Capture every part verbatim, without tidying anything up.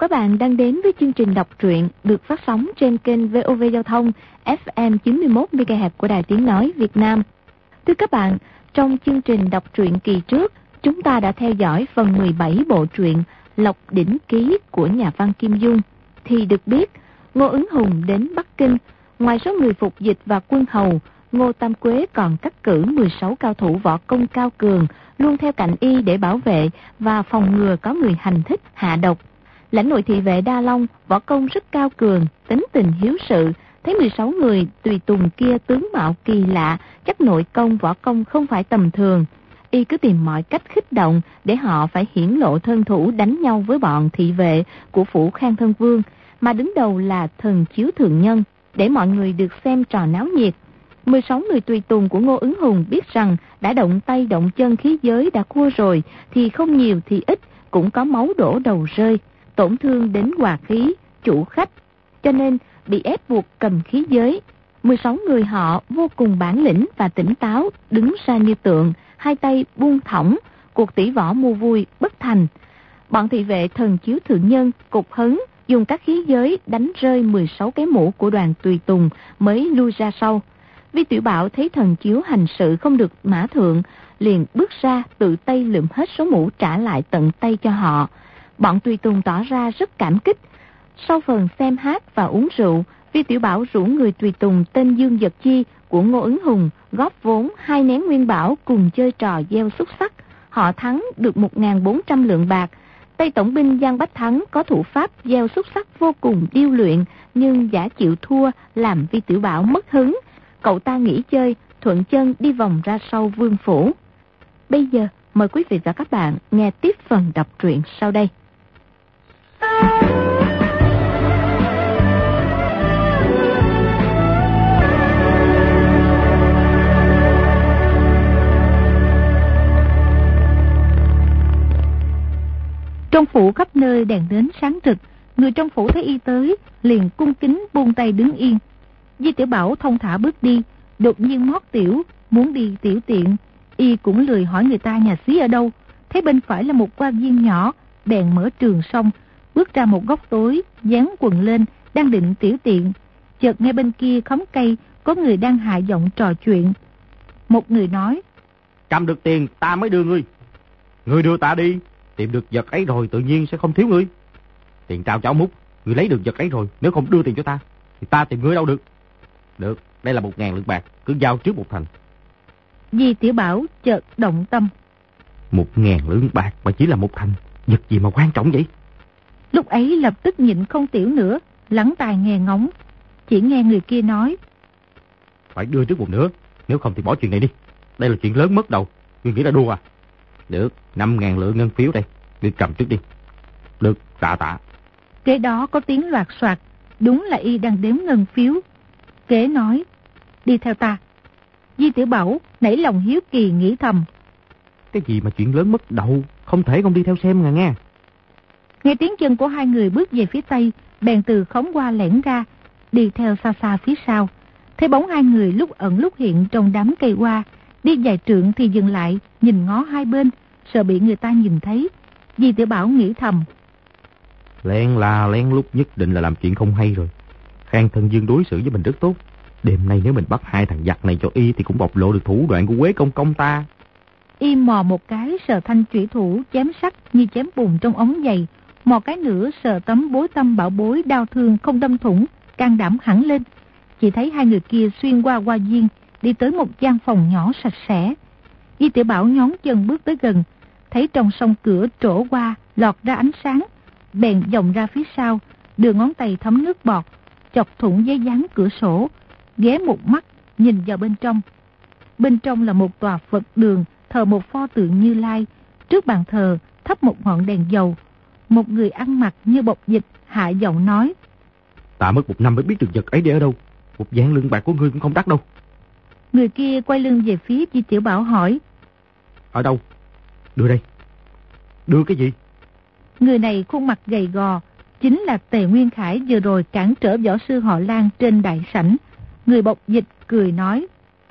các bạn đang đến với chương trình đọc truyện được phát sóng trên kênh vê o vê Giao thông ép em chín mươi mốt mê ga héc của Đài Tiếng Nói Việt Nam. Thưa các bạn, trong chương trình đọc truyện kỳ trước, chúng ta đã theo dõi phần mười bảy bộ truyện Lộc Đỉnh Ký của nhà văn Kim Dung. Thì được biết, Ngô Ứng Hùng đến Bắc Kinh, ngoài số người phục dịch và quân hầu, Ngô Tam Quế còn cắt cử mười sáu cao thủ võ công cao cường luôn theo cạnh y để bảo vệ và phòng ngừa có người hành thích hạ độc. Lãnh nội thị vệ Đa Long võ công rất cao cường, tính tình hiếu sự, thấy mười sáu người tùy tùng kia tướng mạo kỳ lạ, chắc nội công võ công không phải tầm thường. Y cứ tìm mọi cách khích động để họ phải hiển lộ thân thủ đánh nhau với bọn thị vệ của phủ Khang Thân Vương, mà đứng đầu là Thần Chiếu Thượng Nhân, để mọi người được xem trò náo nhiệt. mười sáu người tùy tùng của Ngô Ứng Hùng biết rằng đã động tay động chân khí giới đã cua rồi, thì không nhiều thì ít cũng có máu đổ đầu rơi, tổn thương đến hòa khí, chủ khách, cho nên bị ép buộc cầm khí giới. mười sáu người họ vô cùng bản lĩnh và tỉnh táo, đứng ra như tượng, hai tay buông thõng, cuộc tỷ võ mua vui bất thành. Bọn thị vệ Thần Chiếu Thượng Nhân cục hứng, dùng các khí giới đánh rơi mười sáu cái mũ của đoàn tùy tùng mới lui ra sau. Vi Tiểu Bảo thấy Thần Chiếu hành sự không được mã thượng, liền bước ra tự tay lượm hết số mũ trả lại tận tay cho họ. Bọn tùy tùng tỏ ra rất cảm kích. Sau phần xem hát và uống rượu, Vi Tiểu Bảo rủ người tùy tùng tên Dương Vật Chi của Ngô Ứng Hùng góp vốn hai nén nguyên bảo cùng chơi trò gieo xúc sắc. Họ thắng được một nghìn bốn trăm lượng bạc. Tây tổng binh Giang Bách Thắng có thủ pháp gieo xúc sắc vô cùng điêu luyện, nhưng giả chịu thua làm Vi Tiểu Bảo mất hứng. Cậu ta nghỉ chơi, thuận chân đi vòng ra sau vương phủ. Bây giờ mời quý vị và các bạn nghe tiếp phần đọc truyện sau đây. Trong phủ khắp nơi đèn nến sáng rực, người trong phủ thấy y tới liền cung kính buông tay đứng yên. Di Tiểu Bảo thông thả bước đi, đột nhiên mót tiểu, muốn đi tiểu tiện. Y cũng lười hỏi người ta nhà xí ở đâu, thấy bên phải là một quan viên nhỏ, bèn mở trường xong, bước ra một góc tối, dán quần lên, đang định tiểu tiện. Chợt nghe bên kia khóm cây có người đang hạ giọng trò chuyện. Một người nói: cầm được tiền ta mới đưa ngươi. Ngươi đưa ta đi, tìm được vật ấy rồi tự nhiên sẽ không thiếu ngươi. Tiền trao cháu múc, ngươi lấy được vật ấy rồi, nếu không đưa tiền cho ta thì ta tìm ngươi đâu được. Được, đây là một ngàn lượng bạc, cứ giao trước một thành. Di Tiểu Bảo chợt động tâm. Một ngàn lượng bạc mà chỉ là một thành, vật gì mà quan trọng vậy? Lúc ấy lập tức nhịn không tiểu nữa, lắng tai nghe ngóng. Chỉ nghe người kia nói: phải đưa trước một nửa, nếu không thì bỏ chuyện này đi. Đây là chuyện lớn mất đầu, ngươi nghĩ là đùa à? Được, năm ngàn lượng ngân phiếu đây, ngươi cầm trước đi. Được, tạ tạ. Kế đó có tiếng loạt soạt, đúng là y đang đếm ngân phiếu. Kế nói: đi theo ta. Di Tiểu Bảo nảy lòng hiếu kỳ nghĩ thầm: cái gì mà chuyện lớn mất đầu, không thể không đi theo xem à nghe. Nghe tiếng chân của hai người bước về phía tây, bèn từ khóm qua lẻn ra, đi theo xa xa phía sau. Thấy bóng hai người lúc ẩn lúc hiện trong đám cây hoa, đi vài trượng thì dừng lại, nhìn ngó hai bên, sợ bị người ta nhìn thấy. Di Tiểu Bảo nghĩ thầm: lén là lén lút nhất định là làm chuyện không hay rồi. Khang Thân Dương đối xử với mình rất tốt, đêm nay nếu mình bắt hai thằng giặc này cho y thì cũng bộc lộ được thủ đoạn của Quế công công ta. Y mò một cái sờ thanh chủy thủ chém sắt như chém bùn trong ống giày, mò cái nữa sờ tấm bối tâm bảo bối đau thương không đâm thủng, can đảm hẳn lên. Chỉ thấy hai người kia xuyên qua hoa viên, đi tới một gian phòng nhỏ sạch sẽ. Di Tiểu Bảo nhón chân bước tới gần, thấy trong song cửa trổ qua lọt ra ánh sáng, bèn vòng ra phía sau, đưa ngón tay thấm nước bọt, chọc thủng giấy dán cửa sổ, ghé một mắt nhìn vào bên trong. Bên trong là một tòa Phật đường, thờ một pho tượng Như Lai, trước bàn thờ thắp một ngọn đèn dầu. Một người ăn mặc như bộc dịch hạ giọng nói: ta mất một năm mới biết được vật ấy để ở đâu, một vạn lượng bạc của ngươi cũng không đắt đâu. Người kia quay lưng về phía Di Tiểu Bảo hỏi: ở đâu? Đưa đây. Đưa cái gì? Người này khuôn mặt gầy gò, chính là Tề Nguyên Khải vừa rồi cản trở võ sư họ Lan trên đại sảnh. Người bộc dịch cười nói: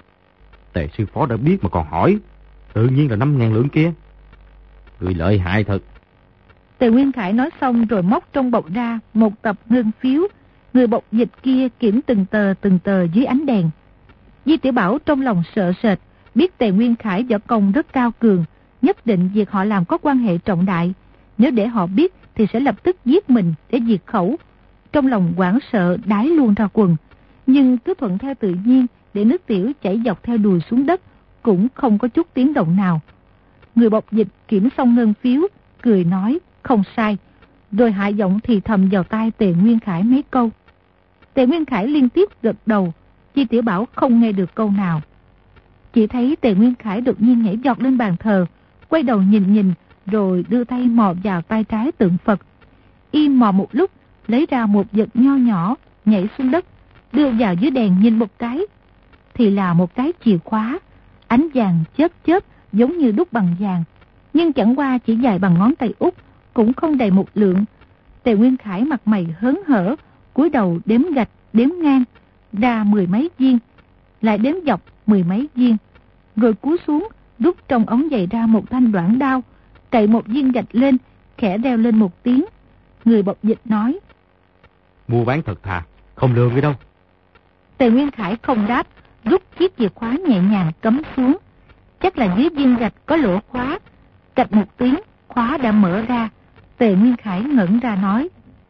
Tề sư phó đã biết mà còn hỏi, tự nhiên là năm ngàn lượng kia. Người lợi hại thật. Tề Nguyên Khải nói xong rồi móc trong bọc ra một tập ngân phiếu. Người bọc dịch kia kiểm từng tờ từng tờ dưới ánh đèn. Di Tiểu Bảo trong lòng sợ sệt, biết Tề Nguyên Khải võ công rất cao cường, nhất định việc họ làm có quan hệ trọng đại. Nếu để họ biết thì sẽ lập tức giết mình để diệt khẩu. Trong lòng hoảng sợ đái luôn ra quần, nhưng cứ thuận theo tự nhiên để nước tiểu chảy dọc theo đùi xuống đất, cũng không có chút tiếng động nào. Người bọc dịch kiểm xong ngân phiếu, cười nói không sai, rồi hạ giọng thì thầm vào tai Tề Nguyên Khải mấy câu. Tề Nguyên Khải liên tiếp gật đầu, Di Tiểu Bảo không nghe được câu nào. Chỉ thấy Tề Nguyên Khải đột nhiên nhảy giọt lên bàn thờ, quay đầu nhìn nhìn, rồi đưa tay mò vào tay trái tượng Phật. Y mò một lúc, lấy ra một vật nho nhỏ, nhảy xuống đất, đưa vào dưới đèn nhìn một cái. Thì là một cái chìa khóa, ánh vàng chớp chớp giống như đúc bằng vàng, nhưng chẳng qua chỉ dài bằng ngón tay út, cũng không đầy một lượng. Tề Nguyên Khải mặt mày hớn hở, cúi đầu đếm gạch, đếm ngang, ra mười mấy viên, lại đếm dọc mười mấy viên, rồi cúi xuống, rút trong ống giày ra một thanh đoạn đao, cậy một viên gạch lên, khẽ reo lên một tiếng. Người bọc dịch nói: mua bán thật thà, không lừa ngươi đâu. Tề Nguyên Khải không đáp, rút chiếc chìa khóa nhẹ nhàng cắm xuống. Chắc là dưới viên gạch có lỗ khóa. Cạch một tiếng, khóa đã mở ra. Tề Nguyên Khải ngẩn ra nói: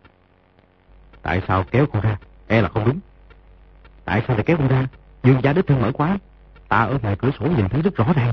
tại sao kéo con ra? E là không đúng. Tại sao lại kéo con ra? Dương gia đích thân mở khóa, ta ở ngoài cửa sổ nhìn thấy rất rõ ràng.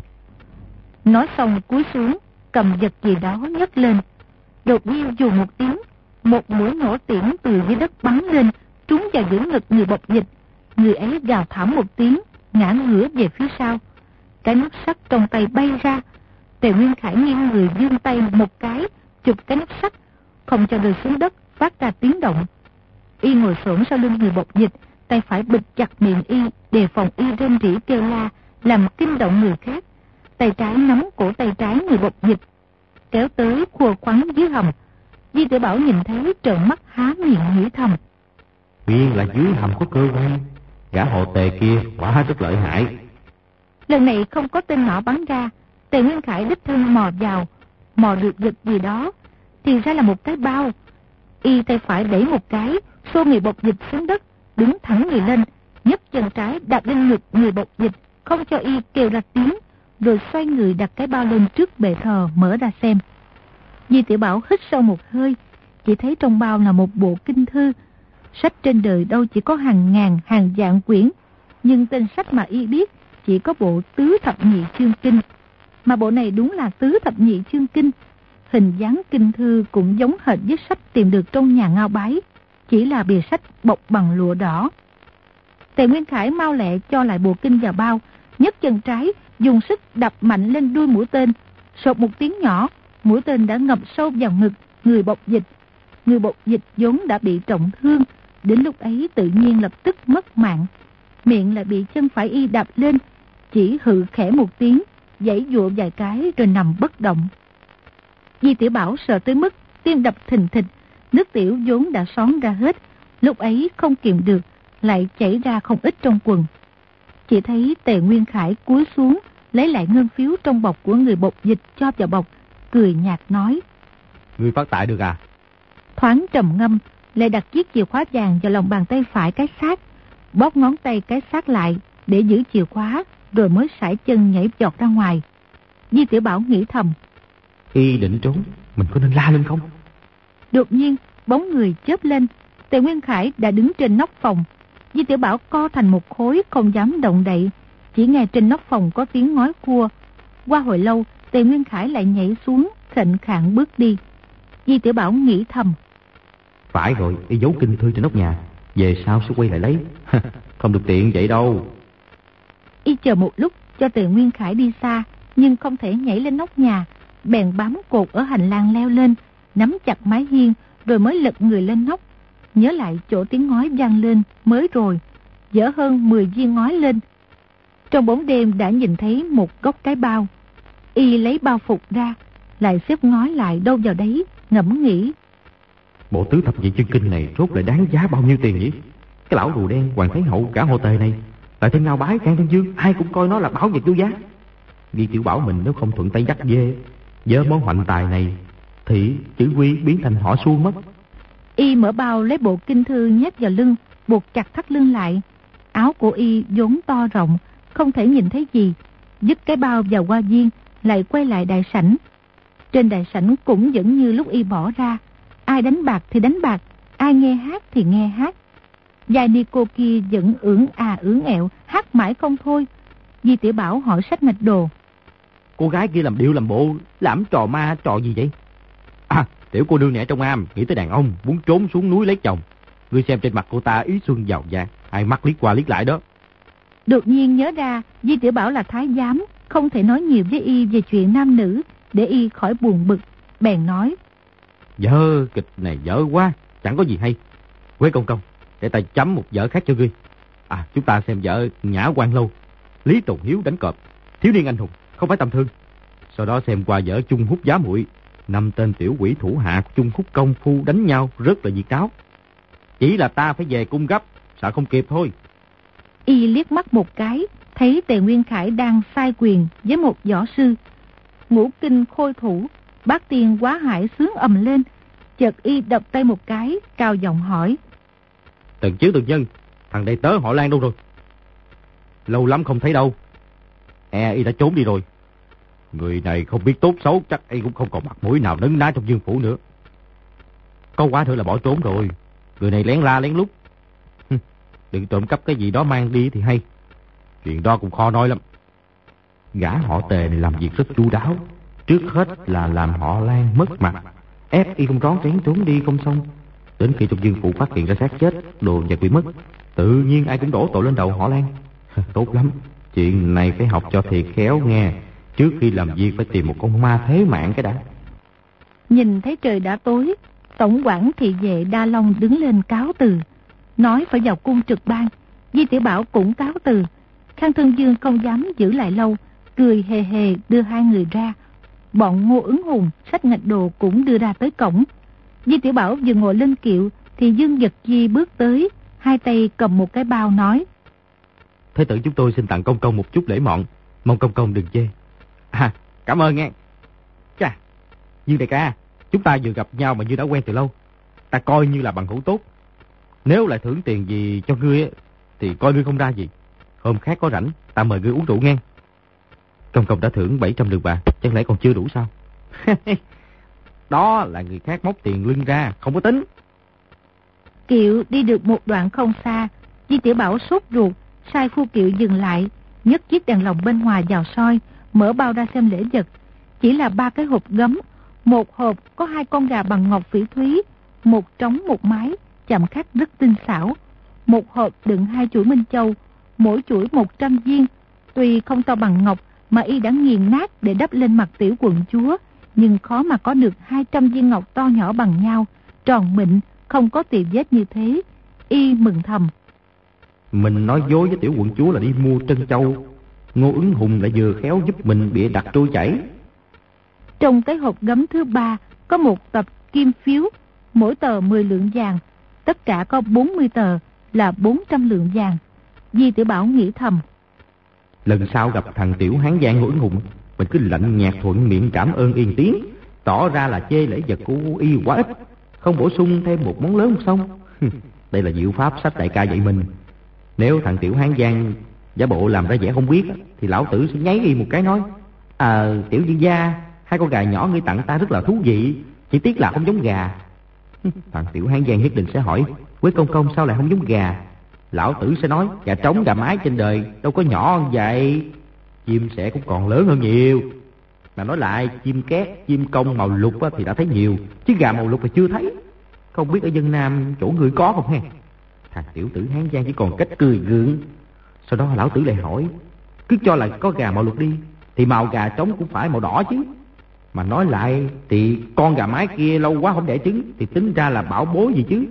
Nói xong cúi xuống, cầm vật gì đó nhấc lên. Đột nhiên dù một tiếng, một mũi nổ tiễn từ dưới đất bắn lên, trúng vào giữa ngực người bọc dịch. Người ấy gào thảm một tiếng, ngã ngửa về phía sau. Cái nút sắt trong tay bay ra. Tề Nguyên Khải nghiêng người vươn tay một cái, chụp cái nút sắt, không cho rơi xuống đất, phát ra tiếng động. Y ngồi xổm sau lưng người bọc dịch, tay phải bịt chặt miệng y, đề phòng y rên rỉ kêu la, làm kinh động người khác. Tay trái nắm cổ tay trái người bọc dịch, kéo tới khua khoắn dưới hầm. Di Tiểu Bảo nhìn thấy trợn mắt há miệng nghĩ thầm: nguyên là dưới hầm có cơ quan, gã hộ Tề kia quả rất lợi hại. Lần này không có tên nỏ bắn ra. Tề Nguyên Khải đích thân mò vào, mò được vật gì đó, thì ra là một cái bao. Y tay phải đẩy một cái, xô người bọc dịch xuống đất, đứng thẳng người lên, nhấc chân trái đạp lên ngực người bọc dịch, không cho y kêu ra tiếng, rồi xoay người đặt cái bao lên trước bệ thờ mở ra xem. Di Tiểu Bảo hít sâu một hơi, chỉ thấy trong bao là một bộ kinh thư. Sách trên đời đâu chỉ có hàng ngàn hàng vạn quyển, nhưng tên sách mà y biết chỉ có bộ Tứ Thập Nhị Chương Kinh. Mà bộ này đúng là Tứ Thập Nhị Chương Kinh. Hình dáng kinh thư cũng giống hệt với sách tìm được trong nhà Ngao Bái, chỉ là bìa sách bọc bằng lụa đỏ. Tề Nguyên Khải mau lẹ cho lại bộ kinh vào bao, nhấc chân trái dùng sức đập mạnh lên đuôi mũi tên. Sột một tiếng nhỏ, mũi tên đã ngập sâu vào ngực người bọc dịch. Người bọc dịch vốn đã bị trọng thương, đến lúc ấy tự nhiên lập tức mất mạng. Miệng lại bị chân phải y đạp lên, chỉ hự khẽ một tiếng, giãy giụa vài cái rồi nằm bất động. Di Tiểu Bảo sợ tới mức tim đập thình thịch, nước tiểu vốn đã xón ra hết, lúc ấy không kiềm được, lại chảy ra không ít trong quần. Chỉ thấy Tề Nguyên Khải cúi xuống, lấy lại ngân phiếu trong bọc của người bọc dịch cho vào bọc, cười nhạt nói: ngươi phát tài được à? Thoáng trầm ngâm, lại đặt chiếc chìa khóa vàng vào lòng bàn tay phải cái xác, bóp ngón tay cái xác lại để giữ chìa khóa, rồi mới sải chân nhảy giọt ra ngoài. Di Tiểu Bảo nghĩ thầm: y định trốn, mình có nên la lên không? Đột nhiên bóng người chớp lên, Tề Nguyên Khải đã đứng trên nóc phòng. Di Tiểu Bảo co thành một khối không dám động đậy, chỉ nghe trên nóc phòng có tiếng ngói cua. Qua hồi lâu, Tề Nguyên Khải lại nhảy xuống, khệnh khạng bước đi. Di Tiểu Bảo nghĩ thầm: phải rồi, y giấu kinh thư trên nóc nhà, về sau sẽ quay lại lấy. Không được tiện vậy đâu. Y chờ một lúc cho Tề Nguyên Khải đi xa, nhưng không thể nhảy lên nóc nhà, bèn bám cột ở hành lang leo lên, nắm chặt mái hiên, rồi mới lật người lên nóc. Nhớ lại chỗ tiếng ngói vang lên mới rồi, dỡ hơn mười viên ngói lên. Trong bóng đêm đã nhìn thấy một góc cái bao. Y lấy bao phục ra, lại xếp ngói lại đâu vào đấy, ngẫm nghĩ: bộ Tứ Thập Nhị Chương Kinh này rốt lại đáng giá bao nhiêu tiền nhỉ? Cái lão rùa đen Hoàng Thái Hậu cả Hồ Tề này, lại thêm Ngao Bái Can Thân Dương, ai cũng coi nó là bảo vật vô giá. Di Tiểu Bảo mình nếu không thuận tay dắt dê, với món hoạnh tài này, thị, chữ quy biến thành họ Xuân mất. Y mở bao lấy bộ kinh thư nhét vào lưng, buộc chặt thắt lưng lại. Áo của Y vốn to rộng, không thể nhìn thấy gì. Dứt cái bao vào hoa viên, lại quay lại đại sảnh. Trên đại sảnh cũng vẫn như lúc Y bỏ ra. Ai đánh bạc thì đánh bạc, ai nghe hát thì nghe hát. Giai ni cô kia vẫn ưỡng à ưỡng ẹo, hát mãi không thôi. Di Tiểu Bảo hỏi Sách Mạch Đồ: Cô gái kia làm điệu làm bộ, làm trò ma trò gì vậy? À, tiểu cô nương này ở trong am, nghĩ tới đàn ông, muốn trốn xuống núi lấy chồng. Ngươi xem trên mặt cô ta ý xuân giàu dạt, hai mắt liếc qua liếc lại đó. Đột nhiên nhớ ra Di Tiểu Bảo là thái giám, không thể nói nhiều với Y về chuyện nam nữ, để Y khỏi buồn bực. Bèn nói: Dở, kịch này dở quá, chẳng có gì hay. Quế Công Công, để ta chấm một vở khác cho ngươi. À, chúng ta xem vở Nhã Quan Lâu, Lý Tồn Hiếu đánh cọp, thiếu niên anh hùng, không phải tầm thường. Sau đó xem qua vở Chung Húc Giá Muội, năm tên tiểu quỷ thủ hạ Chung Húc công phu đánh nhau rất là diệt cáo. Chỉ là ta phải về cung gấp, sợ không kịp thôi. Y liếc mắt một cái, thấy Tề Nguyên Khải đang sai quyền với một võ sư. Ngũ kinh khôi thủ, bát tiên quá hải sướng ầm lên. Chợt Y đập tay một cái, cao giọng hỏi: Tần Chiếu Tần Nhân, thằng đầy tớ họ Lan đâu rồi? Lâu lắm không thấy đâu. E Y đã trốn đi rồi. Người này không biết tốt xấu, chắc Y cũng không còn mặt mũi nào nấn ná trong Dương phủ nữa. Có quá thử là bỏ trốn rồi. Người này lén la lén lút. Đừng trộm cắp cái gì đó mang đi thì hay. Chuyện đó cũng khó nói lắm. Gã họ Tề này làm việc rất chu đáo. Trước hết là làm họ Lan mất mặt, ép Y không rón rén trốn đi không xong. Đến khi trong Dương phủ phát hiện ra xác chết, đồ vật bị mất, tự nhiên ai cũng đổ tội lên đầu họ Lan. Tốt lắm, chuyện này phải học cho thiệt khéo nghe. Trước khi làm việc phải tìm một con ma thế mạng cái đã. Nhìn thấy trời đã tối, tổng quản thị vệ Đa Long đứng lên cáo từ, nói phải vào cung trực ban. Di Tiểu Bảo cũng cáo từ. Khang Thân Dương không dám giữ lại lâu, cười hề hề đưa hai người ra. Bọn Ngô Ứng Hùng, Sách Ngạch Đồ cũng đưa ra tới cổng. Di Tiểu Bảo vừa ngồi lên kiệu thì Dương Vật Di bước tới, hai tay cầm một cái bao nói: Thế tử chúng tôi xin tặng công công một chút lễ mọn, mong công công đừng chê. À, cảm ơn nghe. Chà, Dương đại ca, chúng ta vừa gặp nhau mà như đã quen từ lâu. Ta coi như là bằng hữu tốt. Nếu lại thưởng tiền gì cho ngươi thì coi ngươi không ra gì. Hôm khác có rảnh, ta mời ngươi uống rượu nghe. Công công đã thưởng bảy trăm lượng bạc, chẳng lẽ còn chưa đủ sao? Đó là người khác móc tiền lưng ra, không có tính. Kiệu đi được một đoạn không xa, Di Tiểu Bảo sốt ruột, sai phu kiệu dừng lại, nhấc chiếc đèn lồng bên ngoài vào soi, mở bao ra xem lễ vật. Chỉ là ba cái hộp gấm, một hộp có hai con gà bằng ngọc phỉ thúy, một trống một mái, chạm khắc rất tinh xảo. Một hộp đựng hai chuỗi minh châu, mỗi chuỗi một trăm viên. Tuy không to bằng ngọc mà Y đã nghiền nát để đắp lên mặt tiểu quận chúa, nhưng khó mà có được hai trăm viên ngọc to nhỏ bằng nhau, tròn mịn, không có tì vết như thế. Y mừng thầm: Mình nói dối với tiểu quận chúa là đi mua trân châu, Ngô Ứng Hùng lại vừa khéo giúp mình bịa đặt trôi chảy. Trong cái hộp gấm thứ ba có một tập kim phiếu, mỗi tờ mười lượng vàng, tất cả có bốn mươi tờ, là bốn trăm lượng vàng. Di Tiểu Bảo nghĩ thầm: Lần sau gặp thằng tiểu hán giang Ngô Ứng Hùng, mình cứ lạnh nhạt thuận miệng cảm ơn yên tiếng, tỏ ra là chê lễ vật của Y quá ít, không bổ sung thêm một món lớn một xong. Đây là diệu pháp Sách đại ca dạy mình. Nếu thằng tiểu hán giang giả bộ làm ra vẻ không biết, thì lão tử sẽ nháy Y một cái nói: À, tiểu vương gia, hai con gà nhỏ ngươi tặng ta rất là thú vị, chỉ tiếc là không giống gà. Thằng tiểu hán giang nhất định sẽ hỏi: Quế công công sao lại không giống gà? Lão tử sẽ nói: Gà trống gà mái trên đời đâu có nhỏ như vậy, chim sẻ cũng còn lớn hơn nhiều. Mà nói lại, chim két, chim công màu lục thì đã thấy nhiều, chứ gà màu lục thì chưa thấy. Không biết ở dân Nam chỗ người có không ha? Thằng tiểu tử hán giang chỉ còn cách cười gượng. Sau đó lão tử lại hỏi: Cứ cho là có gà màu lục đi, thì màu gà trống cũng phải màu đỏ chứ. Mà nói lại thì con gà mái kia lâu quá không đẻ trứng, thì tính ra là bảo bối gì chứ.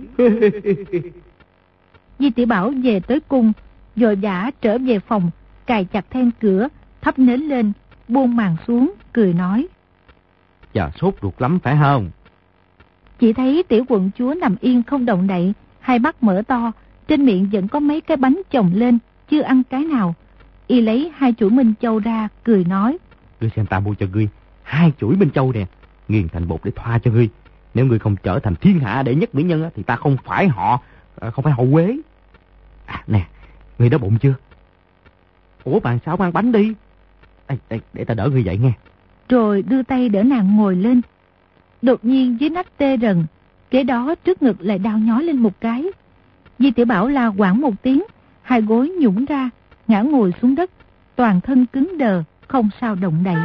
Di Tiểu Bảo về tới cung, vội vã trở về phòng, cài chặt then cửa, thắp nến lên, buông màn xuống, cười nói: Chờ sốt ruột lắm phải không? Chỉ thấy tiểu quận chúa nằm yên không động đậy, hai mắt mở to, trên miệng vẫn có mấy cái bánh chồng lên, chưa ăn cái nào. Y lấy hai chuỗi minh châu ra, cười nói: Ngươi xem ta mua cho ngươi hai chuỗi minh châu nè, nghiền thành bột để thoa cho ngươi. Nếu ngươi không trở thành thiên hạ đệ nhất mỹ nhân á, thì ta không phải họ, không phải họ Quế. À nè, ngươi đói bụng chưa? Ủa bạn sao mang bánh đi? Đây, đây, để ta đỡ ngươi dậy nghe. Rồi đưa tay đỡ nàng ngồi lên. Đột nhiên dưới nách tê rần, kế đó trước ngực lại đau nhói lên một cái. Di Tiểu Bảo la quảng một tiếng, hai gối nhũn ra, ngã ngồi xuống đất, toàn thân cứng đờ, không sao động đậy.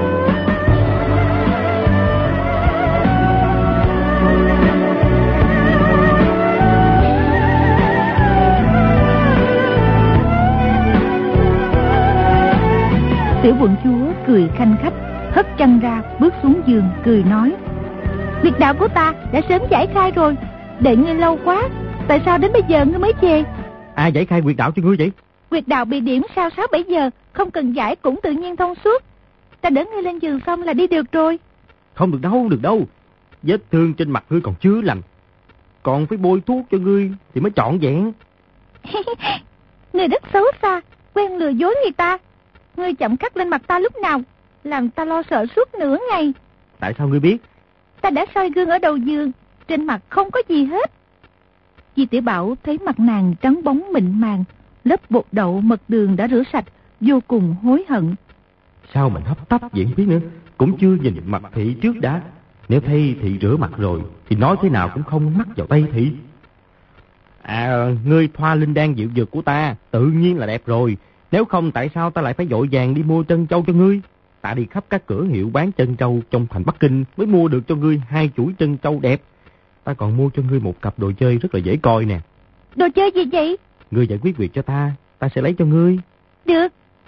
Tiểu quận chúa cười khanh khách, hất chăn ra, bước xuống giường, cười nói: Việc đạo của ta đã sớm giải khai rồi, đợi ngươi lâu quá, tại sao đến bây giờ ngươi mới về? Ai giải khai quyệt đạo cho ngươi vậy? Quyệt đạo bị điểm sao sáu bảy giờ, không cần giải cũng tự nhiên thông suốt. Ta đỡ ngươi lên giường xong là đi được rồi. Không được đâu, được đâu. Vết thương trên mặt ngươi còn chưa lành, còn phải bôi thuốc cho ngươi thì mới trọn vẹn. Ngươi rất xấu xa, quen lừa dối người ta. Ngươi chậm cắt lên mặt ta lúc nào, làm ta lo sợ suốt nửa ngày. Tại sao ngươi biết? Ta đã soi gương ở đầu giường, trên mặt không có gì hết. Di Tiểu Bảo thấy mặt nàng trắng bóng mịn màng, lớp bột đậu mật đường đã rửa sạch, vô cùng hối hận. Sao mình hấp tấp vậy không biết nữa, cũng chưa nhìn mặt thị trước đã. Nếu thấy thị rửa mặt rồi thì nói thế nào cũng không mắc vào tay thị. À, ngươi thoa linh đan dịu dược của ta tự nhiên là đẹp rồi. Nếu không tại sao ta lại phải vội vàng đi mua trân châu cho ngươi? Ta đi khắp các cửa hiệu bán trân châu trong thành Bắc Kinh mới mua được cho ngươi hai chuỗi trân châu đẹp. Ta còn mua cho ngươi một cặp đồ chơi rất là dễ coi nè. Đồ chơi gì vậy? Ngươi giải quyết việc cho ta, ta sẽ lấy cho ngươi. Được.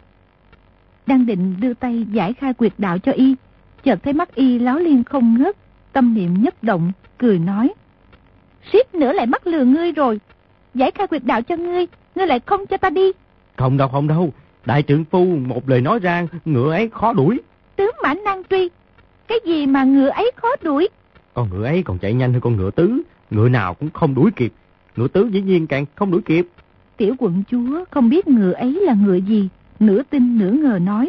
Đang định đưa tay giải khai quyệt đạo cho y, chợt thấy mắt y láo liên không ngớt, tâm niệm nhất động, cười nói: Suýt nữa lại mắc lừa ngươi rồi. Giải khai quyệt đạo cho ngươi, ngươi lại không cho ta đi. Không đâu, không đâu. Đại trượng phu một lời nói ra, ngựa ấy khó đuổi. Tứ mã nan truy. Cái gì mà ngựa ấy khó đuổi? Con ngựa ấy còn chạy nhanh hơn con ngựa tứ, ngựa nào cũng không đuổi kịp. Ngựa tứ dĩ nhiên càng không đuổi kịp. Tiểu quận chúa không biết ngựa ấy là ngựa gì, nửa tin nửa ngờ nói: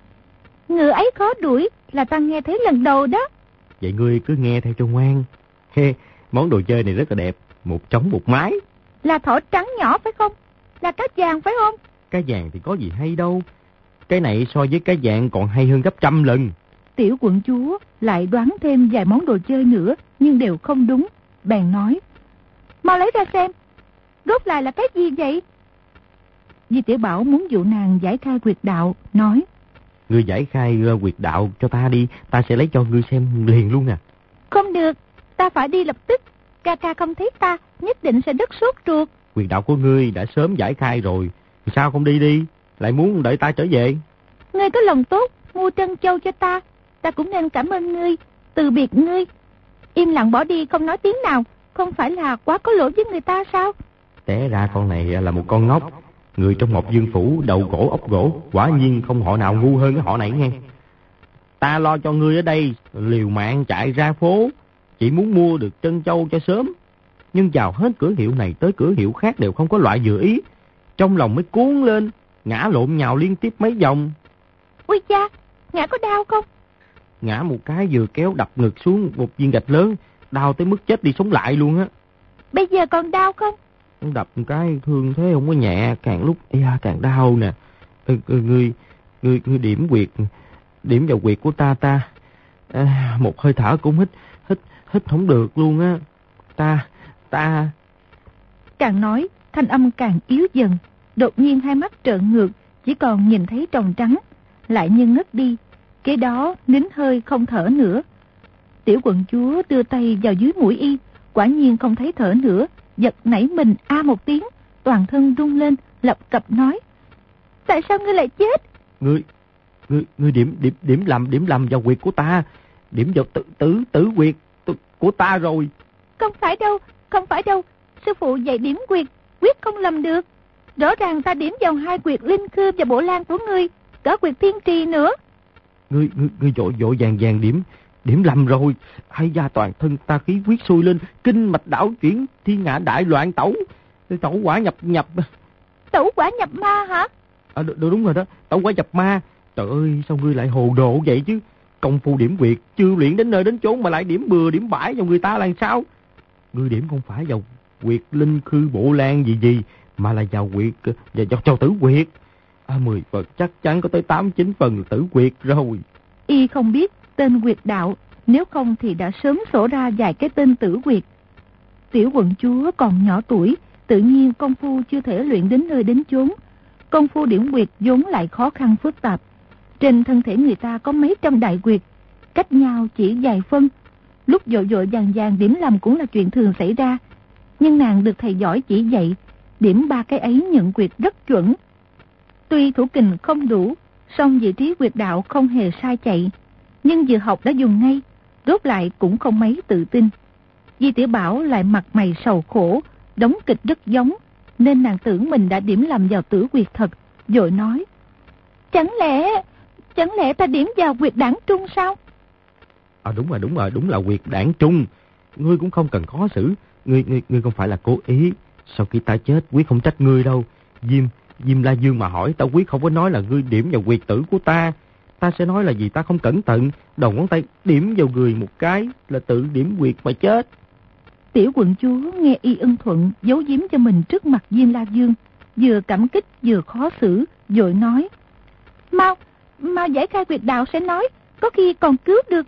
Ngựa ấy khó đuổi là ta nghe thấy lần đầu đó. Vậy ngươi cứ nghe theo cho ngoan. He, món đồ chơi này rất là đẹp, một trống một mái. Là thỏ trắng nhỏ phải không? Là cá vàng phải không? Cá vàng thì có gì hay đâu. Cái này so với cá vàng còn hay hơn gấp trăm lần. Tiểu quận chúa lại đoán thêm vài món đồ chơi nữa, nhưng đều không đúng. Bèn nói: Mau lấy ra xem, rốt lại là cái gì vậy? Di Tiểu Bảo muốn dụ nàng giải khai quyệt đạo, nói: Ngươi giải khai uh, quyệt đạo cho ta đi, ta sẽ lấy cho ngươi xem liền luôn nè. Không được, ta phải đi lập tức. Ca ca không thấy ta, nhất định sẽ rất sốt ruột. Quyệt đạo của ngươi đã sớm giải khai rồi, sao không đi đi, lại muốn đợi ta trở về? Ngươi có lòng tốt, mua trân châu cho ta, ta cũng nên cảm ơn ngươi, từ biệt ngươi. Im lặng bỏ đi không nói tiếng nào, không phải là quá có lỗi với người ta sao? Té ra con này là một con ngốc. Người trong Ngọc Dương Phủ đầu gỗ ốc gỗ, quả nhiên không họ nào ngu hơn cái họ này nghe. Ta lo cho ngươi ở đây, liều mạng chạy ra phố, chỉ muốn mua được trân châu cho sớm. Nhưng vào hết cửa hiệu này tới cửa hiệu khác đều không có loại vừa ý. Trong lòng mới cuốn lên, ngã lộn nhào liên tiếp mấy vòng. Ui cha, ngã có đau không? Ngã một cái vừa kéo đập ngực xuống một viên gạch lớn, đau tới mức chết đi sống lại luôn á. Bây giờ còn đau không? Đập một cái thương thế không có nhẹ, càng lúc da càng đau nè. Ừ, ừ, ngươi, ngươi, ngươi điểm quyệt, điểm vào quyệt của ta ta. À, một hơi thở cũng hít, hít, hít không được luôn á. Ta, ta. Càng nói, thanh âm càng yếu dần. Đột nhiên hai mắt trợn ngược, chỉ còn nhìn thấy tròng trắng, lại như ngất đi. Kế đó nín hơi không thở nữa. Tiểu quận chúa đưa tay vào dưới mũi y, quả nhiên không thấy thở nữa, giật nảy mình a một tiếng, toàn thân rung lên, lập cập nói: Tại sao ngươi lại chết? Ngươi, ngươi, ngươi điểm điểm điểm lầm điểm lầm vào quyệt của ta, điểm vào tử tử tử quyệt của ta rồi. Không phải đâu, không phải đâu, sư phụ dạy điểm quyệt, quyết không lầm được. Rõ ràng ta điểm vào hai quyệt linh khư và bộ lan của ngươi, cả quyệt thiên trì nữa. Ngươi, ngươi, ngươi vội vội vàng vàng điểm, điểm lầm rồi. Hay da toàn thân ta khí huyết sôi lên, kinh mạch đảo chuyển, thiên ngã đại loạn, tẩu, tẩu quả nhập nhập. Tẩu quả nhập ma hả? À, đúng rồi đó, tẩu quả nhập ma. Trời ơi, sao ngươi lại hồ đồ vậy chứ? công phu điểm quyệt chưa luyện đến nơi đến chốn mà lại điểm bừa điểm bãi vào người ta là sao? Ngươi điểm không phải vào quyệt linh khư bộ lan gì gì, mà là vào quyệt vào, vào, vào tử quyệt. À, mười phần chắc chắn có tới tám chín phần là tử quyệt rồi. Y không biết tên quyệt đạo, nếu không thì đã sớm sổ ra vài cái tên tử quyệt. Tiểu quận chúa còn nhỏ tuổi, tự nhiên công phu chưa thể luyện đến nơi đến chốn. Công phu điểm quyệt vốn lại khó khăn phức tạp. Trên thân thể người ta có mấy trăm đại quyệt, cách nhau chỉ vài phân. Lúc vội vội vàng vàng điểm lầm cũng là chuyện thường xảy ra. Nhưng nàng được thầy giỏi chỉ dạy, điểm ba cái ấy nhận quyệt rất chuẩn. Tuy thủ kình không đủ, song vị trí quyệt đạo không hề sai chạy. Nhưng vừa học đã dùng ngay, rốt lại cũng không mấy tự tin. Di Tiểu Bảo lại mặt mày sầu khổ, đóng kịch rất giống, nên nàng tưởng mình đã điểm lầm vào tử quyệt thật, vội nói: Chẳng lẽ, chẳng lẽ ta điểm vào quyệt đảng trung sao? À đúng rồi, đúng rồi, đúng là quyệt đảng trung. Ngươi cũng không cần khó xử, ngươi, ngươi, ngươi không phải là cố ý. Sau khi ta chết, quyết không trách ngươi đâu. Diêm, Diêm La Dương mà hỏi, ta quyết không có nói là ngươi điểm vào quyệt tử của ta. Ta sẽ nói là vì ta không cẩn thận, đầu ngón tay điểm vào người một cái là tự điểm quyệt mà chết. Tiểu quận chúa nghe y ưng thuận giấu giếm cho mình trước mặt Diêm La Dương, vừa cảm kích vừa khó xử, vội nói: Mau, mau giải khai quyệt đạo sẽ nói, có khi còn cứu được.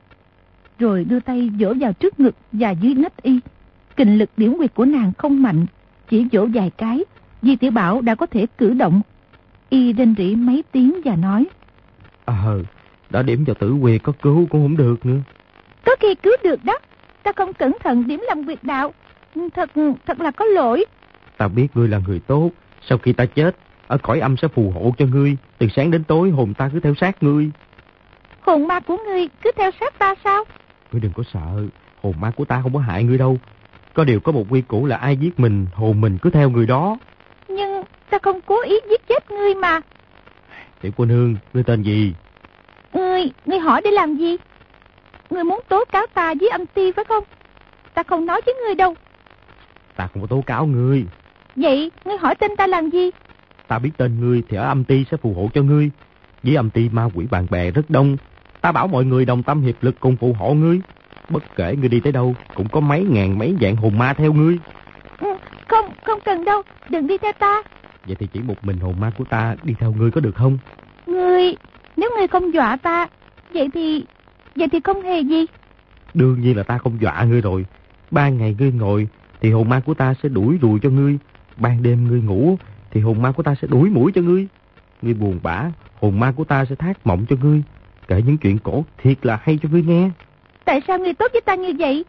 Rồi đưa tay vỗ vào trước ngực và dưới nách y. Kình lực điểm quyệt của nàng không mạnh, chỉ vỗ vài cái, Di Tiểu Bảo đã có thể cử động. Y rên rỉ mấy tiếng và nói: Ờ, à, đã điểm vào tử quyệt có cứu cũng không được nữa. Có khi cứu được đó, ta không cẩn thận điểm làm quyệt đạo, thật thật là có lỗi. Ta biết ngươi là người tốt, sau khi ta chết, ở cõi âm sẽ phù hộ cho ngươi, từ sáng đến tối hồn ta cứ theo sát ngươi. Hồn ma của ngươi cứ theo sát ta sao? Ngươi đừng có sợ, hồn ma của ta không có hại ngươi đâu. Có điều có một quy củ là ai giết mình, hồn mình cứ theo người đó. Nhưng ta không cố ý giết chết ngươi mà. Tiểu cô nương, ngươi tên gì? Ngươi, ngươi hỏi để làm gì? Ngươi muốn tố cáo ta với âm ti phải không? Ta không nói với ngươi đâu. Ta không có tố cáo ngươi. Vậy ngươi hỏi tên ta làm gì? Ta biết tên ngươi thì ở âm ti sẽ phù hộ cho ngươi. Với âm ti ma quỷ bạn bè rất đông. Ta bảo mọi người đồng tâm hiệp lực cùng phù hộ ngươi. Bất kể ngươi đi tới đâu cũng có mấy ngàn mấy vạn hồn ma theo ngươi. Ừ, không, không cần đâu, đừng đi theo ta. Vậy thì chỉ một mình hồn ma của ta đi theo ngươi có được không? Ngươi, nếu ngươi không dọa ta, vậy thì, vậy thì không hề gì. Đương nhiên là ta không dọa ngươi rồi. Ban ngày ngươi ngồi thì hồn ma của ta sẽ đuổi ruồi cho ngươi. Ban đêm ngươi ngủ thì hồn ma của ta sẽ đuổi muỗi cho ngươi. Ngươi buồn bã, hồn ma của ta sẽ thác mộng cho ngươi, kể những chuyện cổ thiệt là hay cho ngươi nghe. Tại sao ngươi tốt với ta như vậy?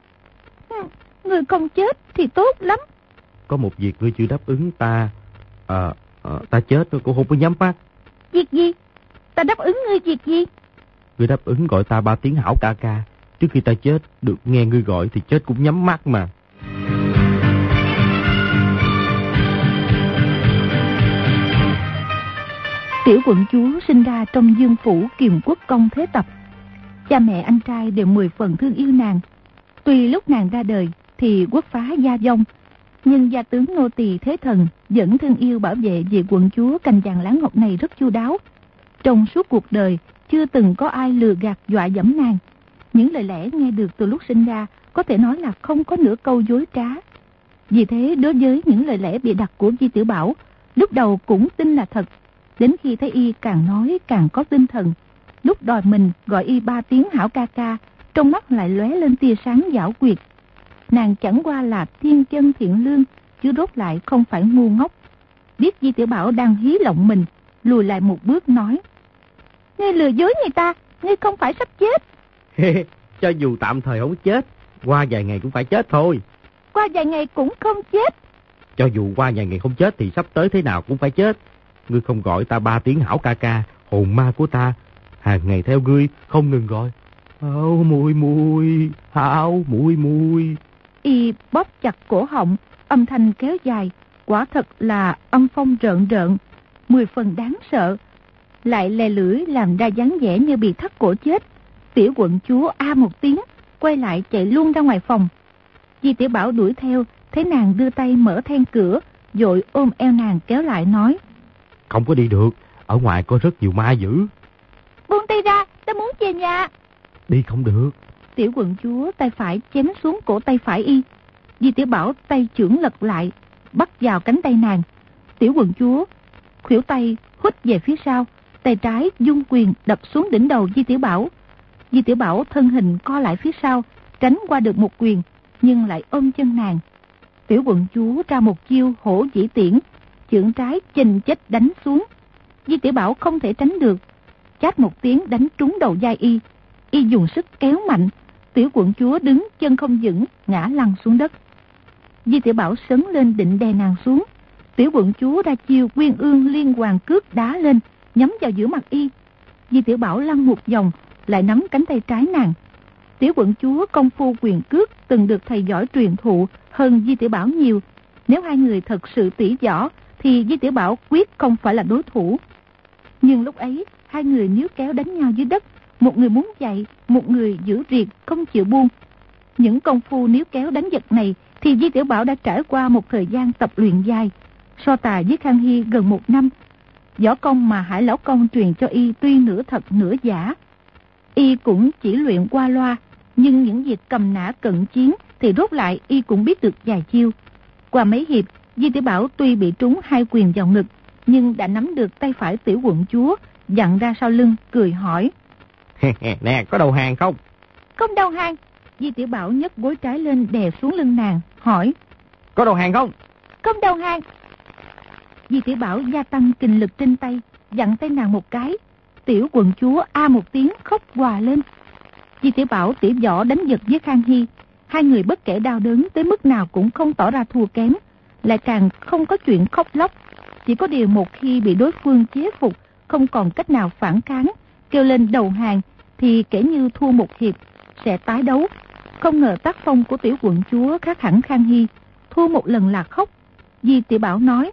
Ngươi không chết thì tốt lắm. Có một việc ngươi chưa đáp ứng ta. À, à, ta chết tôi cũng không có nhắm mắt. Việc gì? Ta đáp ứng ngươi việc gì? Ngươi đáp ứng gọi ta ba tiếng hảo ca ca. Trước khi ta chết, được nghe ngươi gọi thì chết cũng nhắm mắt mà. Tiểu quận chúa sinh ra trong Dương phủ Kiềm Quốc công Thế Tập. Cha mẹ anh trai đều mười phần thương yêu nàng. Tuy lúc nàng ra đời thì quốc phá gia vong, nhưng gia tướng nô tỳ Thế Thần vẫn thương yêu bảo vệ vị quận chúa cành vàng lá ngọc này rất chu đáo. Trong suốt cuộc đời chưa từng có ai lừa gạt dọa dẫm nàng. Những lời lẽ nghe được từ lúc sinh ra có thể nói là không có nửa câu dối trá. Vì thế đối với những lời lẽ bịa đặt của Di Tiểu Bảo, lúc đầu cũng tin là thật. Đến khi thấy y càng nói càng có tinh thần, lúc đòi mình gọi y ba tiếng hảo ca ca, trong mắt lại lóe lên tia sáng giảo quyệt. Nàng chẳng qua là thiên chân thiện lương, chứ rốt lại không phải ngu ngốc. Biết Di Tiểu Bảo đang hí lộng mình, lùi lại một bước nói: Ngươi lừa dối người ta, ngươi không phải sắp chết. Cho dù tạm thời không chết, qua vài ngày cũng phải chết thôi. Qua vài ngày cũng không chết. Cho dù qua vài ngày không chết thì sắp tới thế nào cũng phải chết. Ngươi không gọi ta ba tiếng hảo ca ca, hồn ma của ta hàng ngày theo ngươi không ngừng gọi hảo mùi mùi, hảo mùi mùi. Y bóp chặt cổ họng, âm thanh kéo dài, quả thật là âm phong rợn rợn, mười phần đáng sợ. Lại lè lưỡi làm ra dáng vẻ như bị thắt cổ chết. Tiểu quận chúa a một tiếng, quay lại chạy luôn ra ngoài phòng. Di Tiểu Bảo đuổi theo, thấy nàng đưa tay mở then cửa, vội ôm eo nàng kéo lại nói: Không có đi được, ở ngoài có rất nhiều ma dữ. Buông tay ra, ta muốn về nhà. Đi không được. Tiểu quận chúa tay phải chém xuống cổ tay phải y. Di Tiểu Bảo tay chưởng lật lại, bắt vào cánh tay nàng. Tiểu quận chúa khuỷu tay hút về phía sau, tay trái dung quyền đập xuống đỉnh đầu Di Tiểu Bảo. Di Tiểu Bảo thân hình co lại phía sau, tránh qua được một quyền, nhưng lại ôm chân nàng. Tiểu quận chúa ra một chiêu hổ dĩ tiễn, chưởng trái chình chết đánh xuống. Di Tiểu Bảo không thể tránh được, chát một tiếng đánh trúng đầu vai y. Y dùng sức kéo mạnh, tiểu quận chúa đứng chân không vững, ngã lăn xuống đất. Di Tiểu Bảo sấn lên định đè nàng xuống. Tiểu quận chúa ra chiêu Quyên Ương Liên Hoàn cước đá lên, nhắm vào giữa mặt y. Di Tiểu Bảo lăn một vòng, lại nắm cánh tay trái nàng. Tiểu quận chúa công phu quyền cước từng được thầy giỏi truyền thụ hơn Di Tiểu Bảo nhiều. Nếu hai người thật sự tỉ võ thì Di Tiểu Bảo quyết không phải là đối thủ. Nhưng lúc ấy hai người níu kéo đánh nhau dưới đất, một người muốn chạy, một người giữ riệt không chịu buông. Những công phu níu kéo đánh giật này thì Di Tiểu Bảo đã trải qua một thời gian tập luyện dài. So tài với Khang Hy gần một năm, võ công mà Hải Lão Công truyền cho y tuy nửa thật nửa giả. Y cũng chỉ luyện qua loa, nhưng những việc cầm nã cận chiến thì rốt lại y cũng biết được vài chiêu. Qua mấy hiệp, Di Tiểu Bảo tuy bị trúng hai quyền vào ngực, nhưng đã nắm được tay phải tiểu quận chúa, dặn ra sau lưng, cười hỏi. Nè, có đầu hàng không? Không đầu hàng. Di Tiểu Bảo nhấc gối trái lên đè xuống lưng nàng, hỏi. Có đầu hàng không? Không đầu hàng. Di Tiểu Bảo gia tăng kinh lực trên tay, dặn tay nàng một cái. Tiểu quận chúa a một tiếng khóc hòa lên. Di Tiểu Bảo tỉ võ đánh giật với Khang Hy, hai người bất kể đau đớn tới mức nào cũng không tỏ ra thua kém, lại càng không có chuyện khóc lóc. Chỉ có điều một khi bị đối phương chế phục, không còn cách nào phản kháng, kêu lên đầu hàng thì kể như thua một hiệp, sẽ tái đấu. Không ngờ tác phong của tiểu quận chúa khác hẳn Khang Hy, thua một lần là khóc. Di Tiểu Bảo nói.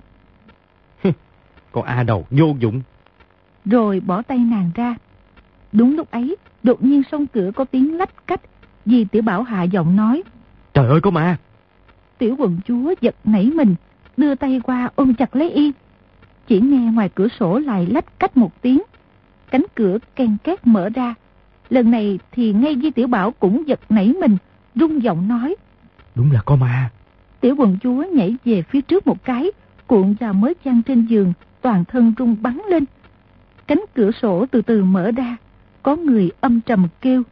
Con A đầu vô dụng. Rồi bỏ tay nàng ra. Đúng lúc ấy, đột nhiên song cửa có tiếng lách cách. Di Tiểu Bảo hạ giọng nói. Trời ơi, có ma. Tiểu quận chúa giật nảy mình, đưa tay qua ôm chặt lấy y. Chỉ nghe ngoài cửa sổ lại lách cách một tiếng, cánh cửa ken két mở ra. Lần này thì ngay Di Tiểu Bảo cũng giật nảy mình, rung giọng nói. Đúng là có ma. Tiểu quận chúa nhảy về phía trước một cái, cuộn vào mớ chăn trên giường, toàn thân rung bắn lên. Cánh cửa sổ từ từ mở ra, có người âm trầm kêu.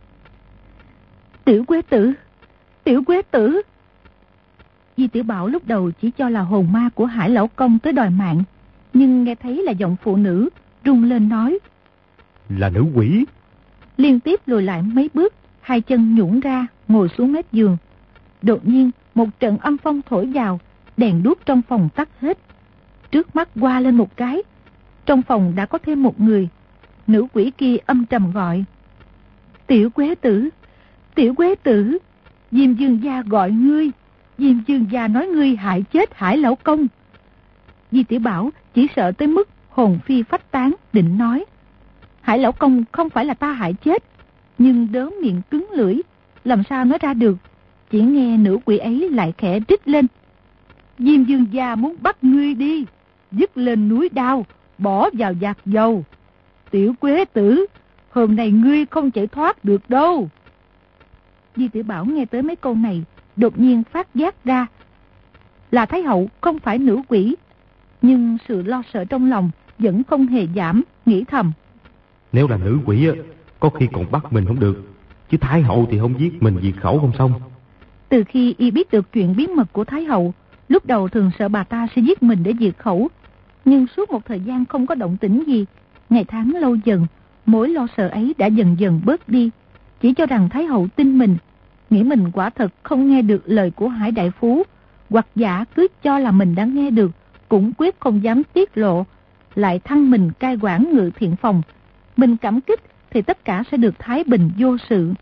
Tiểu Quế Tử, Tiểu Quế Tử. Di Tiểu Bảo lúc đầu chỉ cho là hồn ma của Hải Lão Công tới đòi mạng, nhưng nghe thấy là giọng phụ nữ, rung lên nói. Là nữ quỷ. Liên tiếp lùi lại mấy bước, hai chân nhũn ra, ngồi xuống mép giường. Đột nhiên, một trận âm phong thổi vào, đèn đuốc trong phòng tắt hết. Trước mắt qua lên một cái, trong phòng đã có thêm một người. Nữ quỷ kia âm trầm gọi. Tiểu Quế Tử, Tiểu Quế Tử, Diêm Dương gia gọi ngươi. Diêm Dương gia nói ngươi hại chết Hải Lão Công. Di Tiểu Bảo chỉ sợ tới mức hồn phi phách tán, định nói. Hải Lão Công không phải là ta hại chết, nhưng đớ miệng cứng lưỡi, làm sao nói ra được. Chỉ nghe nữ quỷ ấy lại khẽ rít lên. Diêm Dương gia muốn bắt ngươi đi, dứt lên núi đao, bỏ vào vạc dầu. Tiểu Quế Tử, hôm nay ngươi không chạy thoát được đâu. Di Tiểu Bảo nghe tới mấy câu này, đột nhiên phát giác ra là Thái Hậu không phải nữ quỷ. Nhưng sự lo sợ trong lòng vẫn không hề giảm, nghĩ thầm. Nếu là nữ quỷ á, có khi còn bắt mình không được, chứ Thái Hậu thì không giết mình diệt khẩu không xong. Từ khi y biết được chuyện bí mật của Thái Hậu, lúc đầu thường sợ bà ta sẽ giết mình để diệt khẩu. Nhưng suốt một thời gian không có động tĩnh gì, ngày tháng lâu dần, mối lo sợ ấy đã dần dần bớt đi. Chỉ cho rằng Thái Hậu tin mình, nghĩ mình quả thật không nghe được lời của Hải Đại Phú, hoặc giả cứ cho là mình đã nghe được, cũng quyết không dám tiết lộ, lại thăng mình cai quản Ngự Thiện Phòng. Mình cảm kích thì tất cả sẽ được thái bình vô sự.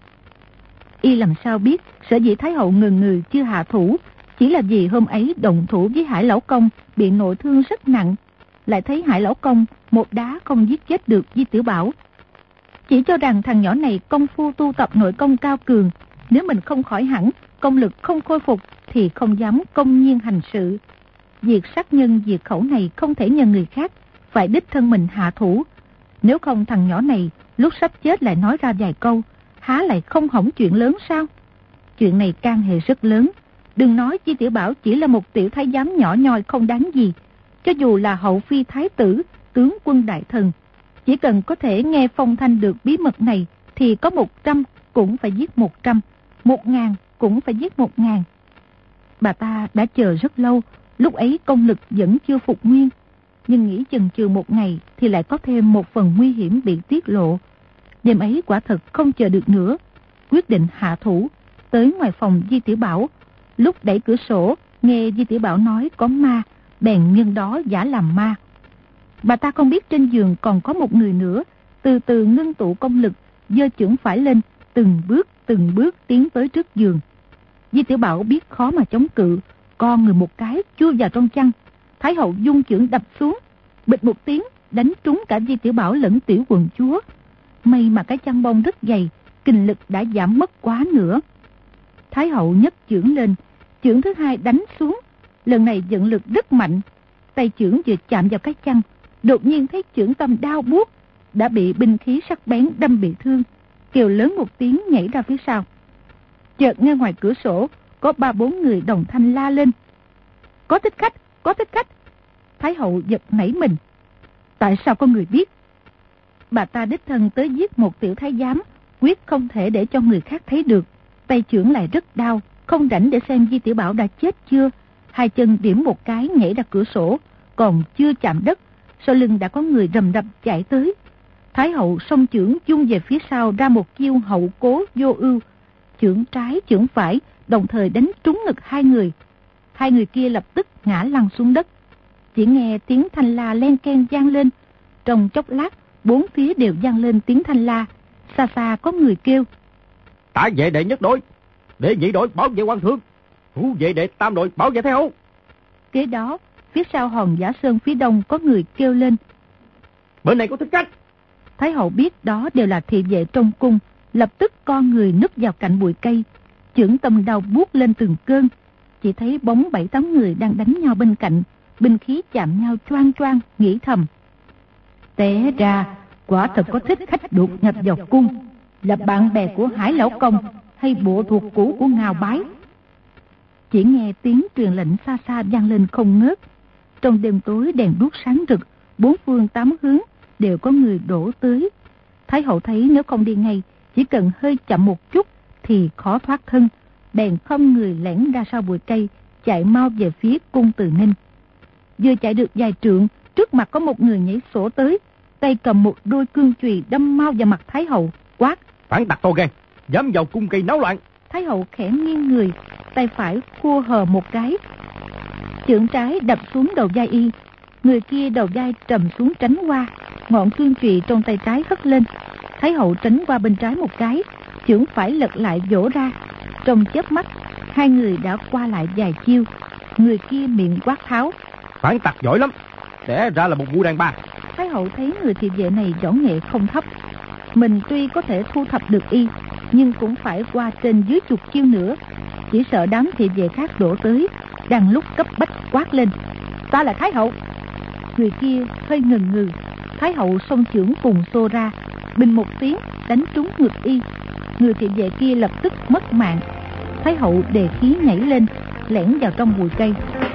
Y làm sao biết sở dĩ Thái Hậu ngừng ngừ chưa hạ thủ, chỉ là vì hôm ấy động thủ với Hải Lão Công bị nội thương rất nặng, lại thấy Hải Lão Công một đá không giết chết được Di Tiểu Bảo. Chỉ cho rằng thằng nhỏ này công phu tu tập nội công cao cường, nếu mình không khỏi hẳn, công lực không khôi phục thì không dám công nhiên hành sự. Việc sát nhân diệt khẩu này không thể nhờ người khác, phải đích thân mình hạ thủ. Nếu không thằng nhỏ này lúc sắp chết lại nói ra vài câu, há lại không hỏng chuyện lớn sao? Chuyện này can hệ rất lớn. Đừng nói Di Tiểu Bảo chỉ là một tiểu thái giám nhỏ nhoi không đáng gì. Cho dù là hậu phi thái tử, tướng quân đại thần, chỉ cần có thể nghe phong thanh được bí mật này, thì có một trăm cũng phải giết một trăm, một ngàn cũng phải giết một ngàn. Bà ta đã chờ rất lâu, lúc ấy công lực vẫn chưa phục nguyên, nhưng nghĩ chần chừ một ngày thì lại có thêm một phần nguy hiểm bị tiết lộ. Đêm ấy quả thật không chờ được nữa, quyết định hạ thủ. Tới ngoài phòng Di Tiểu Bảo, lúc đẩy cửa sổ nghe Di Tiểu Bảo nói có ma, bèn nhân đó giả làm ma. Bà ta không biết trên giường còn có một người nữa, từ từ ngưng tụ công lực, giơ chưởng phải lên, từng bước từng bước tiến tới trước giường. Di Tiểu Bảo biết khó mà chống cự, con người một cái chui vào trong chăn. Thái hậu dung chưởng đập xuống, bịch một tiếng đánh trúng cả Di Tiểu Bảo lẫn tiểu quận chúa. May mà cái chăn bông rất dày, kinh lực đã giảm mất quá nữa. Thái hậu nhấc chưởng lên, chưởng thứ hai đánh xuống, lần này dẫn lực rất mạnh. Tay chưởng vừa chạm vào cái chăn, đột nhiên thấy chưởng tâm đau buốt, đã bị binh khí sắc bén đâm bị thương, kêu lớn một tiếng nhảy ra phía sau. Chợt nghe ngoài cửa sổ có ba bốn người đồng thanh la lên: "Có thích khách, có thích khách!" Thái hậu giật nảy mình. Tại sao có người biết? Bà ta đích thân tới giết một tiểu thái giám, quyết không thể để cho người khác thấy được. Tay chưởng lại rất đau, không rảnh để xem Di Tiểu Bảo đã chết chưa. Hai chân điểm một cái nhảy ra cửa sổ, còn chưa chạm đất, sau lưng đã có người rầm rập chạy tới. Thái hậu song chưởng dung về phía sau ra một chiêu hậu cố vô ưu, chưởng trái chưởng phải đồng thời đánh trúng ngực hai người. Hai người kia lập tức ngã lăn xuống đất. Chỉ nghe tiếng thanh la len keng vang lên. Trong chốc lát, bốn phía đều vang lên tiếng thanh la. Xa xa có người kêu: "Tả vệ đệ nhất đội, đệ nhị đội bảo vệ quan thương, thủ vệ đệ tam đội bảo vệ thái hậu." Kế đó, phía sau hòn Giả Sơn phía đông có người kêu lên: "Bên này có thích khách." Thái hậu biết đó đều là thị vệ trong cung, lập tức con người núp vào cạnh bụi cây, chưởng tâm đau buốt lên từng cơn. Chỉ thấy bóng bảy tám người đang đánh nhau bên cạnh, binh khí chạm nhau choang choang, nghĩ thầm: té ra quả thật có thích khách đột nhập vào cung, là bạn bè của Hải Lão Công hay bộ thuộc cũ của Ngao Bái. Chỉ nghe tiếng truyền lệnh xa xa vang lên không ngớt. Trong đêm tối đèn đuốc sáng rực, bốn phương tám hướng đều có người đổ tới. Thái hậu thấy nếu không đi ngay, chỉ cần hơi chậm một chút thì khó thoát thân, bèn không người lẻn ra sau bụi cây, chạy mau về phía cung Từ Ninh. Vừa chạy được vài trượng, trước mặt có một người nhảy sổ tới, tay cầm một đôi cương chùy đâm mau vào mặt Thái hậu, quát: "Phản tặc to gan, dám vào cung cây náo loạn!" Thái hậu khẽ nghiêng người, tay phải khua hờ một cái, chưởng trái đập xuống đầu vai y. Người kia đầu vai trầm xuống tránh qua, ngọn cương chùy trong tay trái hất lên. Thái hậu tránh qua bên trái một cái, chưởng phải lật lại vỗ ra. Trong chớp mắt, hai người đã qua lại vài chiêu. Người kia miệng quát tháo: "Phản tặc giỏi lắm, sẽ ra là một vũ đàn bà." Thái hậu thấy người thị vệ này võ nghệ không thấp, mình tuy có thể thu thập được y, nhưng cũng phải qua trên dưới chục chiêu nữa. Chỉ sợ đám thị vệ khác đổ tới, đang lúc cấp bách quát lên: "Ta là Thái hậu!" Người kia hơi ngần ngừ. Thái hậu song chưởng cùng xô ra, bình một tiếng đánh trúng ngực y. Người thị vệ kia lập tức mất mạng. Thái hậu đề khí nhảy lên, lẻn vào trong bụi cây.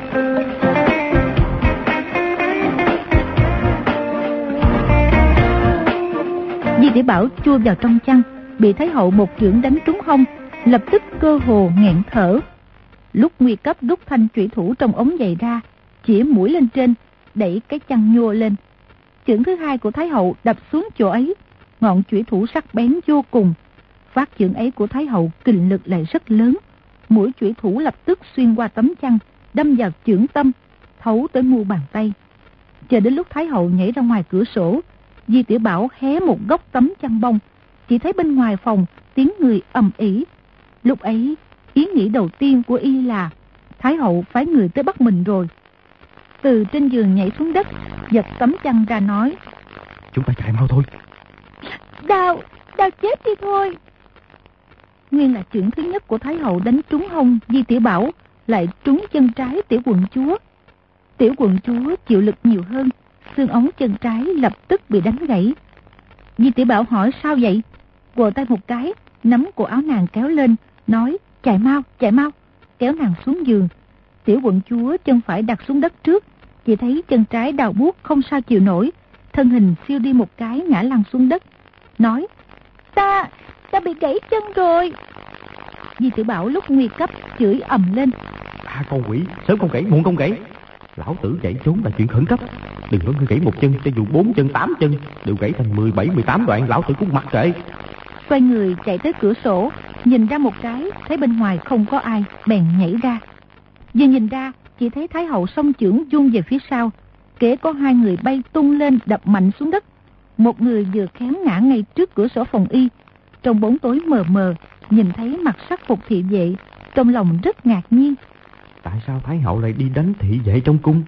Di Tiểu Bảo chui vào trong chăn, bị Thái hậu một chưởng đánh trúng hông, lập tức cơ hồ nghẹn thở. Lúc nguy cấp đút thanh chủy thủ trong ống giày ra, chĩa mũi lên trên, đẩy cái chăn nhô lên. Chưởng thứ hai của Thái hậu đập xuống chỗ ấy, ngọn chủy thủ sắc bén vô cùng. Phát chưởng ấy của Thái hậu kình lực lại rất lớn, mũi chủy thủ lập tức xuyên qua tấm chăn, đâm vào chưởng tâm, thấu tới mu bàn tay. Chờ đến lúc Thái hậu nhảy ra ngoài cửa sổ, Di Tiểu Bảo hé một góc tấm chăn bông, chỉ thấy bên ngoài phòng tiếng người ầm ĩ. Lúc ấy, ý nghĩ đầu tiên của y là Thái hậu phái người tới bắt mình rồi. Từ trên giường nhảy xuống đất, giật tấm chăn ra nói: "Chúng ta chạy mau thôi." "Đau, đau chết đi thôi." Nguyên là chưởng thứ nhất của Thái hậu đánh trúng hông Di Tiểu Bảo, lại trúng chân trái tiểu quận chúa. Tiểu quận chúa chịu lực nhiều hơn, xương ống chân trái lập tức bị đánh gãy, Di Tiểu Bảo hỏi sao vậy? Quờ tay một cái, nắm cổ áo nàng kéo lên, nói chạy mau, chạy mau, kéo nàng xuống giường. Tiểu quận chúa chân phải đặt xuống đất trước, chỉ thấy chân trái đau buốt không sao chịu nổi, thân hình siêu đi một cái ngã lăn xuống đất, nói ta, ta bị gãy chân rồi. Di Tiểu Bảo lúc nguy cấp chửi ầm lên: À con quỷ, sớm không gãy, muộn không gãy. Lão tử chạy trốn là chuyện khẩn cấp. Đừng nói ngươi gãy một chân, cho dù bốn chân, tám chân đều gãy thành mười bảy, mười tám đoạn, lão tử cũng mặc kệ. Xoay người chạy tới cửa sổ, nhìn ra một cái, thấy bên ngoài không có ai, bèn nhảy ra. Vừa nhìn ra, chỉ thấy Thái hậu song chưởng vung về phía sau, kế có hai người bay tung lên đập mạnh xuống đất. Một người vừa khéo ngã ngay trước cửa sổ phòng y. Trong bóng tối mờ mờ, nhìn thấy mặt sắc phục thị vệ, trong lòng rất ngạc nhiên. Tại sao Thái hậu lại đi đánh thị vệ trong cung?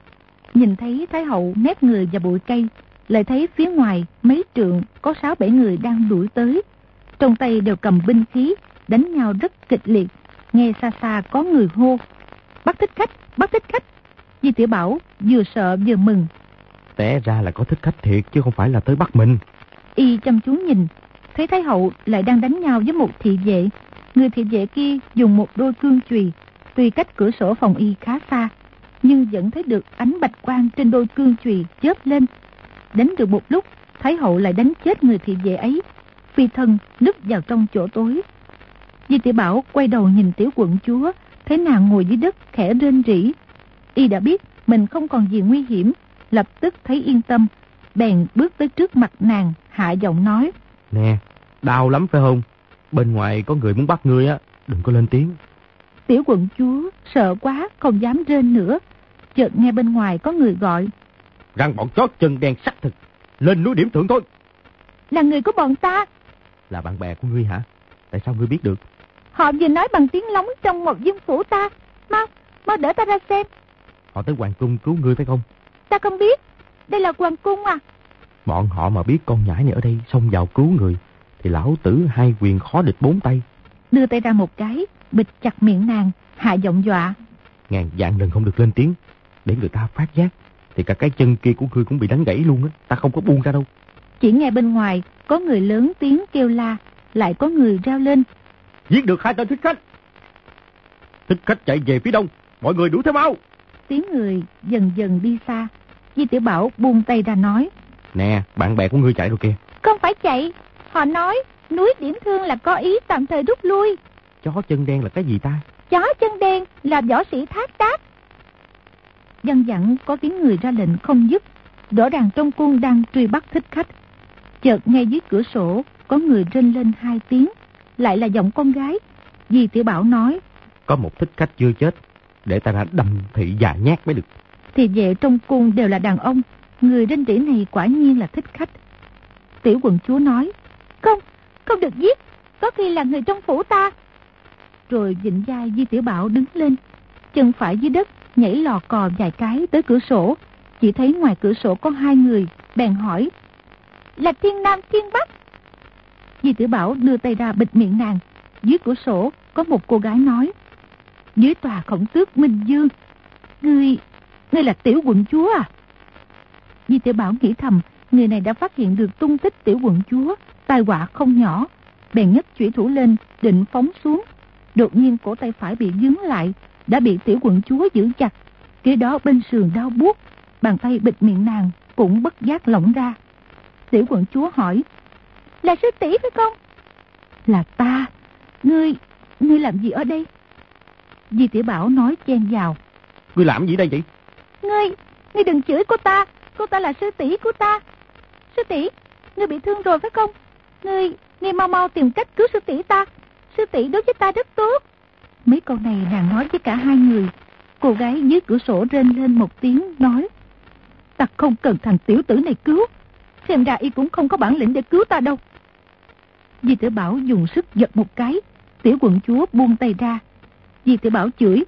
Nhìn thấy Thái hậu nép người vào bụi cây, lại thấy phía ngoài mấy trượng có sáu bảy người đang đuổi tới. Trong tay đều cầm binh khí, đánh nhau rất kịch liệt. Nghe xa xa có người hô: bắt thích khách, bắt thích khách. Di Tiểu Bảo vừa sợ vừa mừng. Té ra là có thích khách thiệt chứ không phải là tới bắt mình. Y chăm chú nhìn, thấy Thái hậu lại đang đánh nhau với một thị vệ. Người thị vệ kia dùng một đôi cương chùy, tuy cách cửa sổ phòng y khá xa, nhưng vẫn thấy được ánh bạch quang trên đôi cương chùy chớp lên. Đánh được một lúc, Thái hậu lại đánh chết người thị vệ ấy, phi thân núp vào trong chỗ tối. Di Tiểu Bảo quay đầu nhìn tiểu quận chúa, thấy nàng ngồi dưới đất khẽ rên rỉ. Y đã biết mình không còn gì nguy hiểm, lập tức thấy yên tâm, bèn bước tới trước mặt nàng, hạ giọng nói: Nè, đau lắm phải không? Bên ngoài có người muốn bắt ngươi á, đừng có lên tiếng. Tiểu quận chúa sợ quá không dám rên nữa. Chợt nghe bên ngoài có người gọi: Răng bọn chó chân đen sắc thực, lên núi điểm thưởng thôi. Là người của bọn ta. Là bạn bè của ngươi hả? Tại sao ngươi biết được? Họ vừa nói bằng tiếng lóng trong một dương phủ ta. Mau, mau đỡ ta ra xem. Họ tới hoàng cung cứu ngươi phải không? Ta không biết, đây là hoàng cung à. Bọn họ mà biết con nhãi này ở đây xông vào cứu người, thì lão tử hai quyền khó địch bốn tay. Đưa tay ra một cái, bịt chặt miệng nàng, hạ giọng dọa: Ngàn vạn lần không được lên tiếng, để người ta phát giác, thì cả cái chân kia của ngươi cũng bị đánh gãy luôn á. Ta không có buông ra đâu. Chỉ nghe bên ngoài có người lớn tiếng kêu la, lại có người reo lên: Giết được hai tên thích khách. Thích khách chạy về phía đông, mọi người đuổi theo mau. Tiếng người dần dần đi xa. Di Tiểu Bảo buông tay ra nói: Nè, bạn bè của ngươi chạy rồi kìa. Không phải chạy, họ nói núi Điểm Thương là có ý tạm thời rút lui. Chó chân đen là cái gì ta? Chó chân đen là võ sĩ Thác Đáp. Dân dặn có tiếng người ra lệnh không dứt, rõ ràng trong cung đang truy bắt thích khách. Chợt nghe dưới cửa sổ có người rên lên hai tiếng, lại là giọng con gái. Di Tiểu Bảo nói: Có một thích khách chưa chết, để ta ra đâm thị vài nhát mới được. Thì vệ trong cung đều là đàn ông, người rên rỉ này quả nhiên là thích khách. Tiểu quận chúa nói: Không, không được giết, có khi là người trong phủ ta. Rồi vịnh vai Di Tiểu Bảo đứng lên, chân phải dưới đất nhảy lò cò vài cái tới cửa sổ. Chỉ thấy ngoài cửa sổ có hai người, bèn hỏi: Là Thiên Nam Thiên Bắc. Di Tiểu Bảo đưa tay ra bịt miệng nàng. Dưới cửa sổ có một cô gái nói: Dưới tòa khổng tước Minh Dương, Ngươi, ngươi là tiểu quận chúa à? Di Tiểu Bảo nghĩ thầm, người này đã phát hiện được tung tích tiểu quận chúa, tai họa không nhỏ. Bèn nhấc chủy thủ lên định phóng xuống. Đột nhiên cổ tay phải bị vướng lại, đã bị tiểu quận chúa giữ chặt. Kế đó bên sườn đau buốt, bàn tay bịt miệng nàng cũng bất giác lỏng ra. Tiểu quận chúa hỏi: Là sư tỷ phải không? Là ta. Ngươi, ngươi làm gì ở đây? Di Tiểu Bảo nói chen vào: Ngươi làm gì đây vậy? Ngươi, ngươi đừng chửi cô ta, cô ta là sư tỷ của ta. Sư tỷ, ngươi bị thương rồi phải không? Ngươi, ngươi mau mau tìm cách cứu sư tỷ ta. Sư tỷ đối với ta rất tốt. Mấy câu này nàng nói với cả hai người. Cô gái dưới cửa sổ rên lên một tiếng nói: Ta không cần thằng tiểu tử này cứu. Xem ra y cũng không có bản lĩnh để cứu ta đâu. Di Tiểu Bảo dùng sức giật một cái, tiểu quận chúa buông tay ra. Di Tiểu Bảo chửi: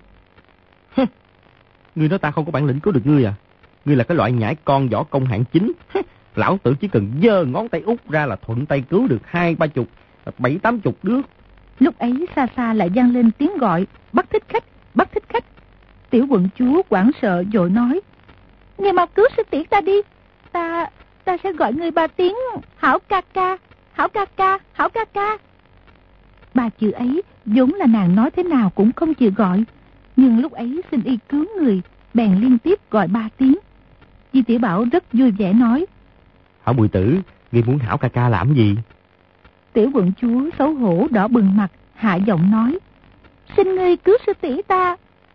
Ngươi nói ta không có bản lĩnh cứu được ngươi à? Ngươi là cái loại nhãi con võ công hạng chính. Lão tử chỉ cần giơ ngón tay út ra là thuận tay cứu được hai ba chục, bảy tám chục đứa. Lúc ấy xa xa lại vang lên tiếng gọi: Bắt thích khách, bắt thích khách. Tiểu quận chúa hoảng sợ vội nói: Ngươi mau cứu sư tỷ ta đi. Ta, ta sẽ gọi ngươi ba tiếng Hảo ca ca, Hảo ca ca, Hảo ca ca. Ba chữ ấy vốn là nàng nói thế nào cũng không chịu gọi, nhưng lúc ấy xin y cứu người, bèn liên tiếp gọi ba tiếng. Di Tiểu Bảo rất vui vẻ nói: Hảo muội tử, ngươi muốn Hảo ca ca làm gì? Tiểu quận chúa xấu hổ đỏ bừng mặt, hạ giọng nói: Xin ngươi cứu sư tỷ ta.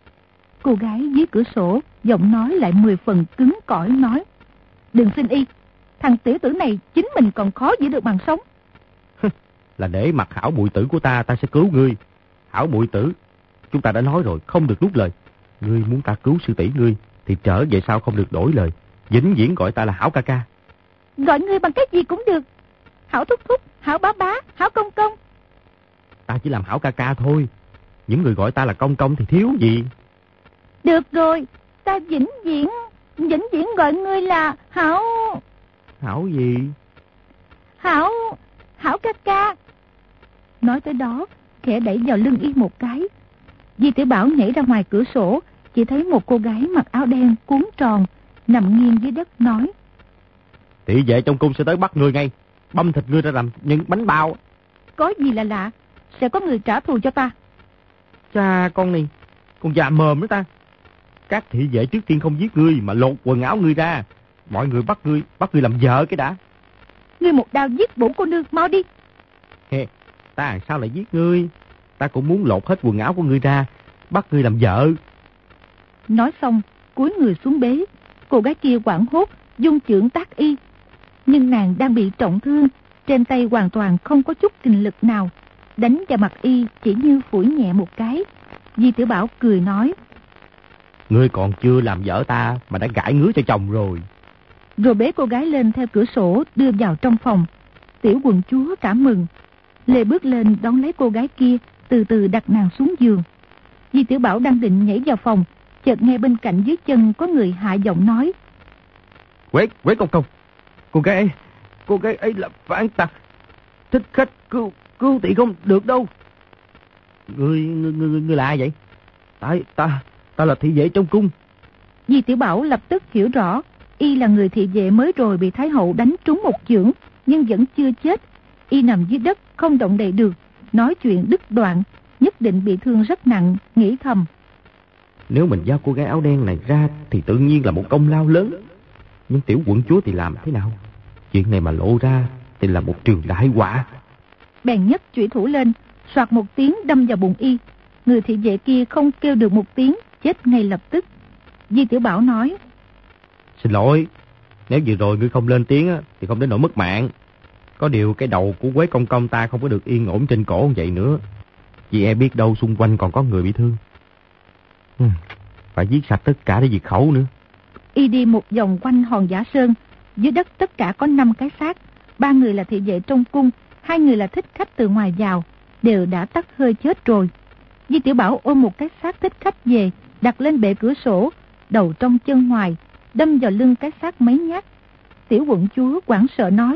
Cô gái dưới cửa sổ giọng nói lại mười phần cứng cỏi nói: Đừng xin y, thằng tiểu tử này chính mình còn khó giữ được bằng sống. Là để mặt Hảo muội tử của ta, ta sẽ cứu ngươi. Hảo muội tử, chúng ta đã nói rồi, không được nuốt lời. Ngươi muốn ta cứu sư tỷ ngươi thì trở về sau không được đổi lời, vĩnh viễn gọi ta là Hảo ca ca. Gọi ngươi bằng cách gì cũng được. Hảo thúc thúc, Hảo bá bá, Hảo công công. Ta chỉ làm Hảo ca ca thôi. Những người gọi ta là công công thì thiếu gì. Được rồi, ta vĩnh viễn, vĩnh viễn gọi ngươi là Hảo... Hảo gì? Hảo... Hảo ca ca. Nói tới đó, khẽ đẩy vào lưng y một cái. Di Tiểu Bảo nhảy ra ngoài cửa sổ, chỉ thấy một cô gái mặc áo đen cuốn tròn, nằm nghiêng dưới đất nói: Thị vệ trong cung sẽ tới bắt ngươi ngay, băm thịt ngươi ra làm những bánh bao. Có gì là lạ, sẽ có người trả thù cho ta. Cha con này, con già mồm nữa ta. Các thị vệ trước tiên không giết ngươi mà lột quần áo ngươi ra. Mọi người bắt ngươi, bắt ngươi làm vợ cái đã. Ngươi một đao giết bổn cô nương, mau đi. He, ta sao lại giết ngươi? Ta cũng muốn lột hết quần áo của ngươi ra, bắt ngươi làm vợ. Nói xong, cúi người xuống bế. Cô gái kia hoảng hốt, dung chưởng tác y. Nhưng nàng đang bị trọng thương, trên tay hoàn toàn không có chút kình lực nào. Đánh vào mặt y chỉ như phủi nhẹ một cái. Di Tiểu Bảo cười nói: Ngươi còn chưa làm vợ ta mà đã gãi ngứa cho chồng rồi. Rồi bế cô gái lên theo cửa sổ đưa vào trong phòng. Tiểu quận chúa cảm mừng, lê bước lên đón lấy cô gái kia, từ từ đặt nàng xuống giường. Di Tiểu Bảo đang định nhảy vào phòng, chợt nghe bên cạnh dưới chân có người hạ giọng nói: Quế, Quế công công, cô gái ấy, cô gái ấy là phản tặc, thích khách, cứu, cứu tỷ không được đâu. Ngươi, ngươi, ngươi, ngươi là ai vậy? Ta, ta, ta là thị vệ trong cung. Di Tiểu Bảo lập tức hiểu rõ, y là người thị vệ mới rồi bị Thái hậu đánh trúng một chưởng, nhưng vẫn chưa chết. Y nằm dưới đất không động đậy được, nói chuyện đứt đoạn, nhất định bị thương rất nặng, nghĩ thầm: Nếu mình giao cô gái áo đen này ra thì tự nhiên là một công lao lớn. Nhưng tiểu quận chúa thì làm thế nào? Chuyện này mà lộ ra thì là một trường đại họa. Bèn nhấc chủy thủ lên, soạt một tiếng đâm vào bụng y. Người thị vệ kia không kêu được một tiếng, chết ngay lập tức. Di Tiểu Bảo nói: Xin lỗi, nếu vừa rồi ngươi không lên tiếng thì không đến nỗi mất mạng. Có điều cái đầu của Quế công công ta không có được yên ổn trên cổ vậy nữa. Vì e biết đâu xung quanh còn có người bị thương. Hmm, phải giết sạch tất cả để diệt khẩu nữa. Y đi một vòng quanh hòn Giả Sơn. Dưới đất tất cả có năm cái xác. Ba người là thị vệ trong cung, hai người là thích khách từ ngoài vào, đều đã tắt hơi chết rồi. Di Tiểu Bảo ôm một cái xác thích khách về, đặt lên bệ cửa sổ, đầu trong chân ngoài, đâm vào lưng cái xác mấy nhát. Tiểu quận chúa hoảng sợ nói: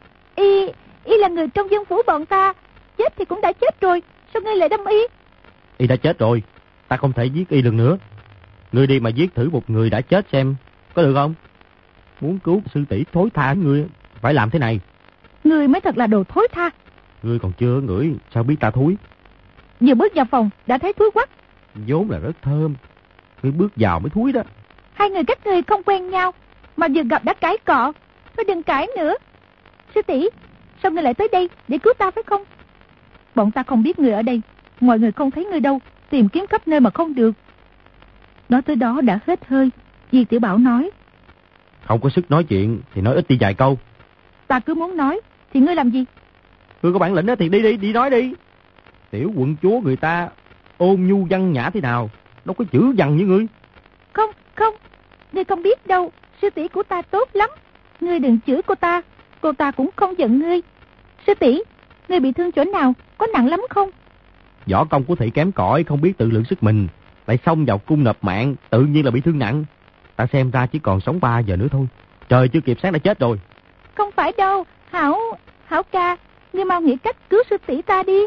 Y, y là người trong dân phủ bọn ta, chết thì cũng đã chết rồi, sao ngươi lại đâm y? Y đã chết rồi, ta không thể giết y lần nữa. Ngươi đi mà giết thử một người đã chết xem, có được không? Muốn cứu sư tỷ thối tha ngươi, phải làm thế này. Ngươi mới thật là đồ thối tha. Ngươi còn chưa ngửi, sao biết ta thúi? Vừa bước vào phòng đã thấy thúi quắc. Vốn là rất thơm, ngươi bước vào mới thúi đó. Hai người các ngươi không quen nhau, mà vừa gặp đã cãi cọ. Thôi đừng cãi nữa. Sư tỷ, sao ngươi lại tới đây để cứu ta phải không? Bọn ta không biết người ở đây, mọi người không thấy người đâu, tìm kiếm khắp nơi mà không được. Nói tới đó đã hết hơi. Di Tiểu Bảo nói: Không có sức nói chuyện thì nói ít đi vài câu. Ta cứ muốn nói, thì ngươi làm gì? Ngươi có bản lĩnh đó thì đi đi, đi nói đi. Tiểu quận chúa người ta ôn nhu văn nhã thế nào, đâu có chữ văn như ngươi. Không, không, ngươi không biết đâu, sư tỷ của ta tốt lắm. Ngươi đừng chửi cô ta, cô ta cũng không giận ngươi. Sư tỷ, ngươi bị thương chỗ nào, có nặng lắm không? Võ công của thị kém cỏi, không biết tự lượng sức mình, lại xông vào cung nộp mạng, tự nhiên là bị thương nặng. Ta xem ra chỉ còn sống ba giờ nữa thôi. Trời chưa kịp sáng đã chết rồi. Không phải đâu, Hảo, Hảo ca, ngươi mau nghĩ cách cứu sư tỷ ta đi.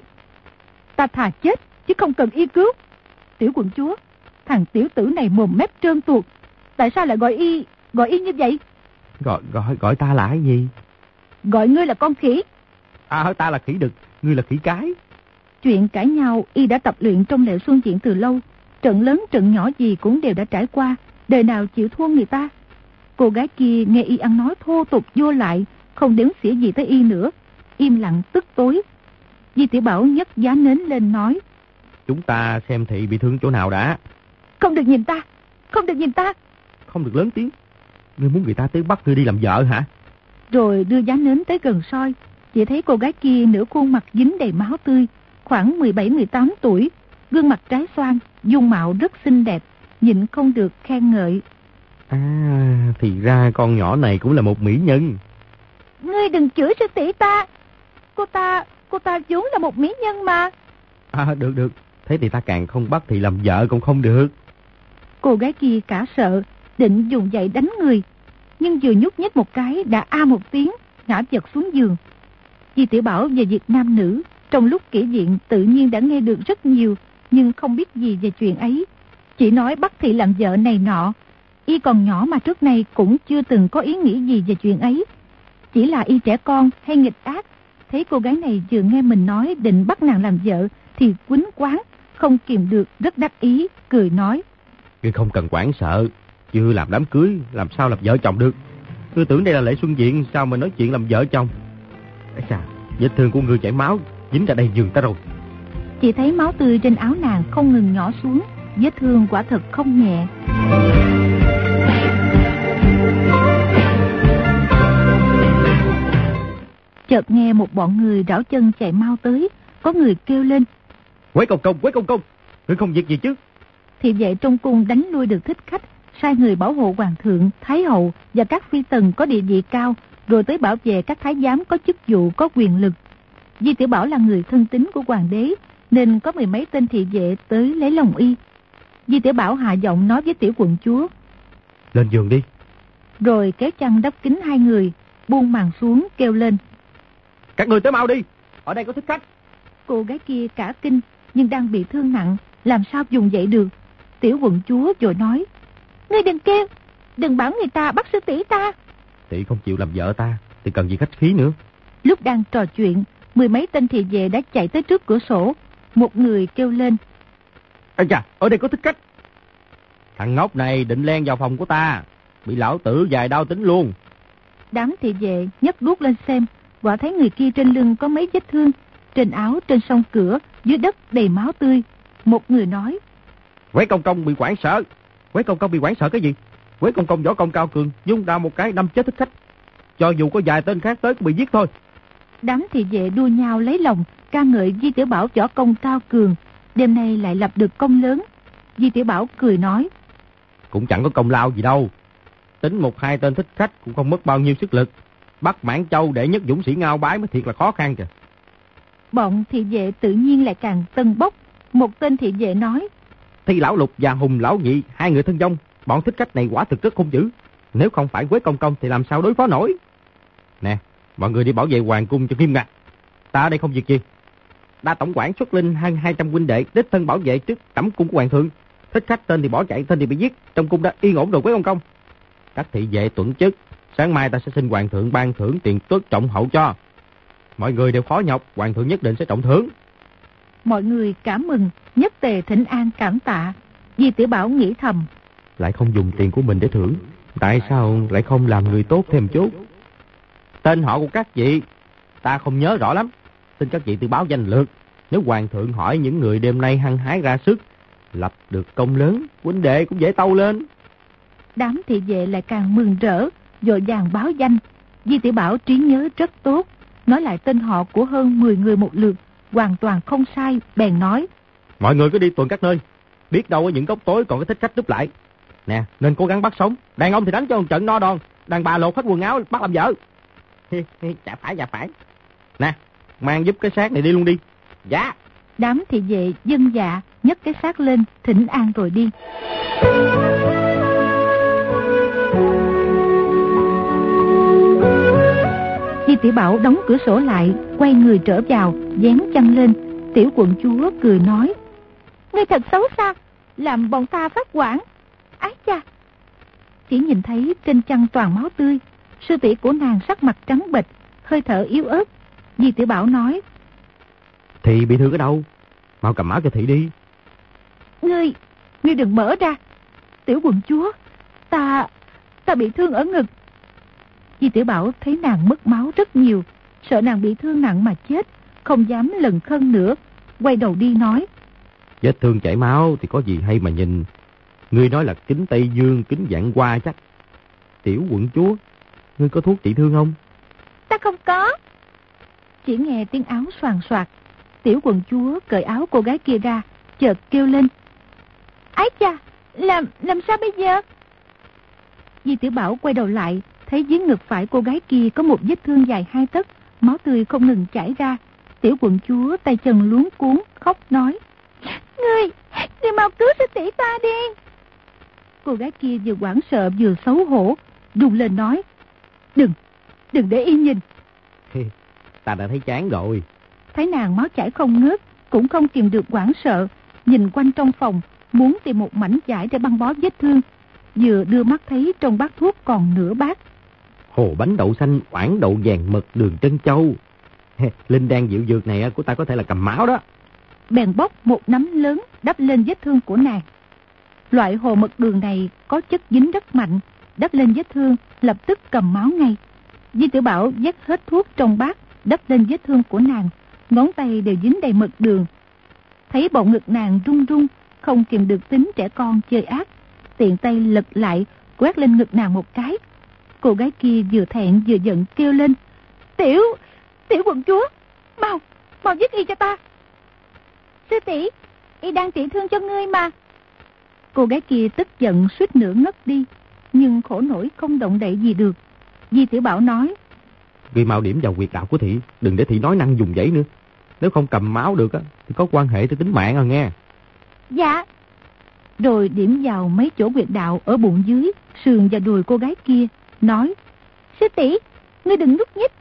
Ta thà chết, chứ không cần y cứu. Tiểu quận chúa, thằng tiểu tử này mồm mép trơn tuột, tại sao lại gọi y, gọi y như vậy? Gọi gọi gọi ta là cái gì? Gọi ngươi là con khỉ. À, ta là khỉ đực, ngươi là khỉ cái. Chuyện cãi nhau y đã tập luyện trong lệ xuân diện từ lâu. Trận lớn trận nhỏ gì cũng đều đã trải qua, đời nào chịu thua người ta. Cô gái kia nghe y ăn nói thô tục vô lại, không đếm xỉa gì tới y nữa, im lặng tức tối. Di Tiểu Bảo nhấc giá nến lên nói: Chúng ta xem thị bị thương chỗ nào đã. Không được nhìn ta, không được nhìn ta. Không được lớn tiếng. Ngươi muốn người ta tới bắt ngươi đi làm vợ hả? Rồi đưa giá nến tới gần soi, chỉ thấy cô gái kia nửa khuôn mặt dính đầy máu tươi, khoảng mười bảy mười tám tuổi, gương mặt trái xoan, dung mạo rất xinh đẹp, nhịn không được khen ngợi. À, thì ra con nhỏ này cũng là một mỹ nhân. Ngươi đừng chửi sư tỷ ta. Cô ta, cô ta vốn là một mỹ nhân mà. À, được được, thế thì ta càng không bắt thì làm vợ cũng không được. Cô gái kia cả sợ, định dùng dậy đánh người, nhưng vừa nhúc nhích một cái đã a một tiếng, ngã vật xuống giường. Di Tiểu Bảo về việc nam nữ, trong lúc kể chuyện tự nhiên đã nghe được rất nhiều, nhưng không biết gì về chuyện ấy. Chỉ nói bắt thị làm vợ này nọ. Y còn nhỏ mà trước nay cũng chưa từng có ý nghĩ gì về chuyện ấy. Chỉ là y trẻ con hay nghịch ác. Thấy cô gái này vừa nghe mình nói định bắt nàng làm vợ thì quýnh quán, không kìm được rất đắc ý, cười nói: Ngươi không cần quản sợ, chưa làm đám cưới làm sao làm vợ chồng được. Ngươi tưởng đây là lễ xuân diện, sao mà nói chuyện làm vợ chồng. Ây chà, vết thương của ngươi chảy máu dính ra đây giường ta rồi. Chỉ thấy máu tươi trên áo nàng không ngừng nhỏ xuống, vết thương quả thật không nhẹ. Chợt nghe một bọn người rảo chân chạy mau tới, có người kêu lên: Quế công công, Quế công công, ngươi không việc gì chứ? Thị vệ trong cung đánh lui được thích khách, sai người bảo hộ hoàng thượng, thái hậu và các phi tần có địa vị cao, rồi tới bảo vệ các thái giám có chức vụ, có quyền lực. Di Tiểu Bảo là người thân tín của hoàng đế, nên có mười mấy tên thị vệ tới lấy lòng y. Di Tiểu Bảo hạ giọng nói với tiểu quận chúa: Lên giường đi. Rồi kéo chăn đắp kín hai người, buông màn xuống kêu lên: Các người tới mau đi, ở đây có thích khách. Cô gái kia cả kinh, nhưng đang bị thương nặng, làm sao dùng dậy được. Tiểu quận chúa rồi nói: Ngươi đừng kêu, đừng bảo người ta bắt sư tỷ ta. Tỷ không chịu làm vợ ta thì cần gì khách khí nữa. Lúc đang trò chuyện, mười mấy tên thị vệ đã chạy tới trước cửa sổ. Một người kêu lên: Ây chà, ở đây có thích khách. Thằng ngốc này định len vào phòng của ta, bị lão tử dài đao tính luôn. Đám thị vệ nhấc đuốc lên xem, quả thấy người kia trên lưng có mấy vết thương, trên áo, trên song cửa, dưới đất đầy máu tươi. Một người nói: Quế công công bị hoảng sợ. Quế công công bị hoảng sợ cái gì? Quế công công võ công cao cường, dung đao một cái đâm chết thích khách. Cho dù có vài tên khác tới cũng bị giết thôi. Đám thị vệ đua nhau lấy lòng, ca ngợi Di Tiểu Bảo võ công cao cường, đêm nay lại lập được công lớn. Di Tiểu Bảo cười nói: Cũng chẳng có công lao gì đâu. Tính một hai tên thích khách cũng không mất bao nhiêu sức lực. Bắt Mãn Châu để nhất dũng sĩ Ngao Bái mới thiệt là khó khăn kìa. Bọn thị vệ tự nhiên lại càng tâng bốc. Một tên thị vệ nói: Thi lão Lục và Hùng lão Nhị, hai người thân vong, bọn thích khách này quả thực rất hung dữ. Nếu không phải Quế công công thì làm sao đối phó nổi. Nè, mọi người đi bảo vệ hoàng cung cho nghiêm ngặt. Ta ở đây không việc gì. Đa tổng quản xuất linh hơn hai trăm huynh đệ đích thân bảo vệ trước cẩm cung của hoàng thượng. Thích khách tên thì bỏ chạy, tên thì bị giết, trong cung đã yên ổn rồi Quế công công. Các thị vệ tuẩn chức, sáng mai ta sẽ xin hoàng thượng ban thưởng tiền tuất trọng hậu cho. Mọi người đều khó nhọc, hoàng thượng nhất định sẽ trọng thưởng. Mọi người cảm mừng, nhất tề thỉnh an cảm tạ. Di Tiểu Bảo nghĩ thầm: Lại không dùng tiền của mình để thưởng, tại sao lại không làm người tốt thêm chút? Tên họ của các vị ta không nhớ rõ lắm, xin các vị tự báo danh lược. Nếu hoàng thượng hỏi những người đêm nay hăng hái ra sức, lập được công lớn, huynh đệ cũng dễ tâu lên. Đám thị vệ lại càng mừng rỡ, vội vàng báo danh. Di Tiểu Bảo trí nhớ rất tốt, nói lại tên họ của hơn mười người một lượt, hoàn toàn không sai, bèn nói: Mọi người cứ đi tuần các nơi, biết đâu ở những góc tối còn có thích khách núp lại. Nè, nên cố gắng bắt sống. Đàn ông thì đánh cho một trận no đòn, đàn bà lột hết quần áo bắt làm vợ. Dạ phải, dạ phải. Nè, mang giúp cái xác này đi luôn đi. Dạ. Đám thị vệ dân dạ nhấc cái xác lên, thỉnh an rồi đi. Di Tiểu Bảo đóng cửa sổ lại, quay người trở vào, dán chăn lên. Tiểu quận chúa cười nói: Ngươi thật xấu xa, làm bọn ta phát hoảng. Ái cha! Chỉ nhìn thấy trên chăn toàn máu tươi, Sư tỷ của nàng sắc mặt trắng bệch, hơi thở yếu ớt. Di Tiểu Bảo nói: Thị bị thương ở đâu? Mau cầm máu cho thị đi. Ngươi, ngươi đừng mở ra. Tiểu quận chúa, ta, ta bị thương ở ngực. Di Tiểu Bảo thấy nàng mất máu rất nhiều, sợ nàng bị thương nặng mà chết, không dám lần khân nữa, quay đầu đi nói: Vết thương chảy máu thì có gì hay mà nhìn. Ngươi nói là kính Tây Dương, kính Vạn Hoa chắc. Tiểu quận chúa, ngươi có thuốc trị thương không? Ta không có. Chỉ nghe tiếng áo xoàng xoạc. Tiểu quận chúa cởi áo cô gái kia ra, chợt kêu lên: Ái cha, làm, làm sao bây giờ? Di Tiểu Bảo quay đầu lại, thấy dưới ngực phải cô gái kia có một vết thương dài hai tấc, máu tươi không ngừng chảy ra. Tiểu quận chúa tay chân luống cuống, khóc nói: Ngươi, ngươi mau cứu sư tỷ ta đi. Cô gái kia vừa hoảng sợ vừa xấu hổ, run lên nói: Đừng, đừng để y nhìn. Ta đã thấy chán rồi. Thấy nàng máu chảy không ngớt, cũng không kìm được hoảng sợ, nhìn quanh trong phòng, muốn tìm một mảnh vải để băng bó vết thương. Vừa đưa mắt thấy trong bát thuốc còn nửa bát. Hồ bánh đậu xanh, oản đậu vàng mật, đường trân châu. Linh đan dịu dược này của ta có thể là cầm máu đó. Bèn bóc một nắm lớn đắp lên vết thương của nàng. Loại hồ mật đường này có chất dính rất mạnh, đắp lên vết thương lập tức cầm máu ngay. Di Tiểu Bảo vét hết thuốc trong bát đắp lên vết thương của nàng, ngón tay đều dính đầy mật đường. Thấy bụng ngực nàng run run, không kìm được tính trẻ con chơi ác, tiện tay lật lại quét lên ngực nàng một cái. Cô gái kia vừa thẹn vừa giận kêu lên: Tiểu, tiểu quận chúa, mau, mau giết y cho ta. Sư tỷ, y đang trị thương cho ngươi mà. Cô gái kia tức giận suýt nữa ngất đi, nhưng khổ nổi không động đậy gì được. Di Tiểu Bảo nói: Ghi mau điểm vào huyệt đạo của thị, đừng để thị nói năng dùng dãy nữa. Nếu không cầm máu được á, thì có quan hệ tới tính mạng à nghe. Dạ. Rồi điểm vào mấy chỗ huyệt đạo ở bụng dưới, sườn và đùi cô gái kia, nói: Sư tỷ, ngươi đừng nhúc nhích.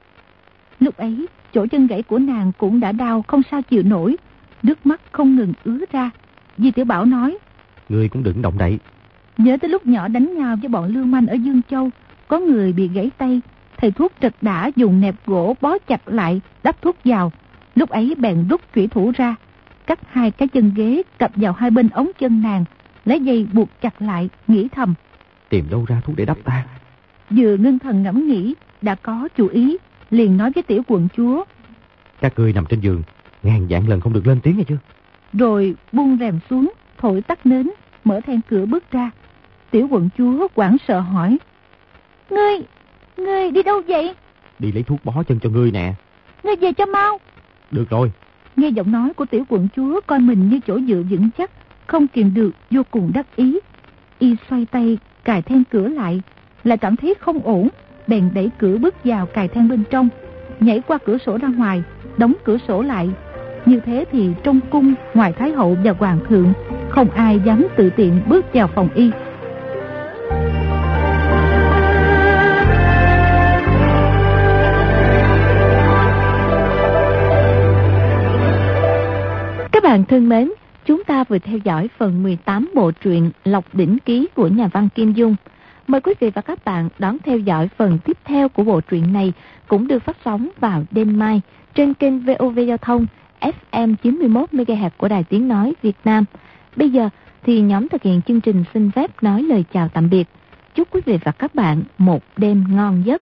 Lúc ấy, chỗ chân gãy của nàng cũng đã đau không sao chịu nổi, nước mắt không ngừng ứa ra. Di Tiểu Bảo nói: Ngươi cũng đừng động đậy. Nhớ tới lúc nhỏ đánh nhau với bọn lưu manh ở Dương Châu, có người bị gãy tay, thầy thuốc trật đã dùng nẹp gỗ bó chặt lại, đắp thuốc vào. Lúc ấy bèn rút chủy thủ ra, cắt hai cái chân ghế cặp vào hai bên ống chân nàng, lấy dây buộc chặt lại, nghĩ thầm: Tìm đâu ra thuốc để đắp ta? Vừa ngưng thần ngẫm nghĩ, đã có chủ ý, liền nói với tiểu quận chúa: Các ngươi nằm trên giường, ngàn vạn lần không được lên tiếng nghe chưa? Rồi buông rèm xuống, thổi tắt nến, mở then cửa bước ra. Tiểu quận chúa hoảng sợ hỏi: Ngươi, ngươi đi đâu vậy? Đi lấy thuốc bó chân cho ngươi nè. Ngươi về cho mau. Được rồi. Nghe giọng nói của tiểu quận chúa coi mình như chỗ dựa vững chắc, không kìm được vô cùng đắc ý. Y xoay tay cài then cửa lại, lại cảm thấy không ổn, bèn đẩy cửa bước vào cài then bên trong, nhảy qua cửa sổ ra ngoài, đóng cửa sổ lại. Như thế thì trong cung, ngoài thái hậu và hoàng thượng, không ai dám tự tiện bước vào phòng y. Các bạn thân mến, chúng ta vừa theo dõi phần mười tám bộ truyện Lộc Đỉnh Ký của nhà văn Kim Dung. Mời quý vị và các bạn đón theo dõi phần tiếp theo của bộ truyện này, cũng được phát sóng vào đêm mai trên kênh vê o vê Giao thông ép em chín mươi mốt mê ga héc của Đài Tiếng Nói Việt Nam. Bây giờ thì nhóm thực hiện chương trình xin phép nói lời chào tạm biệt. Chúc quý vị và các bạn một đêm ngon giấc.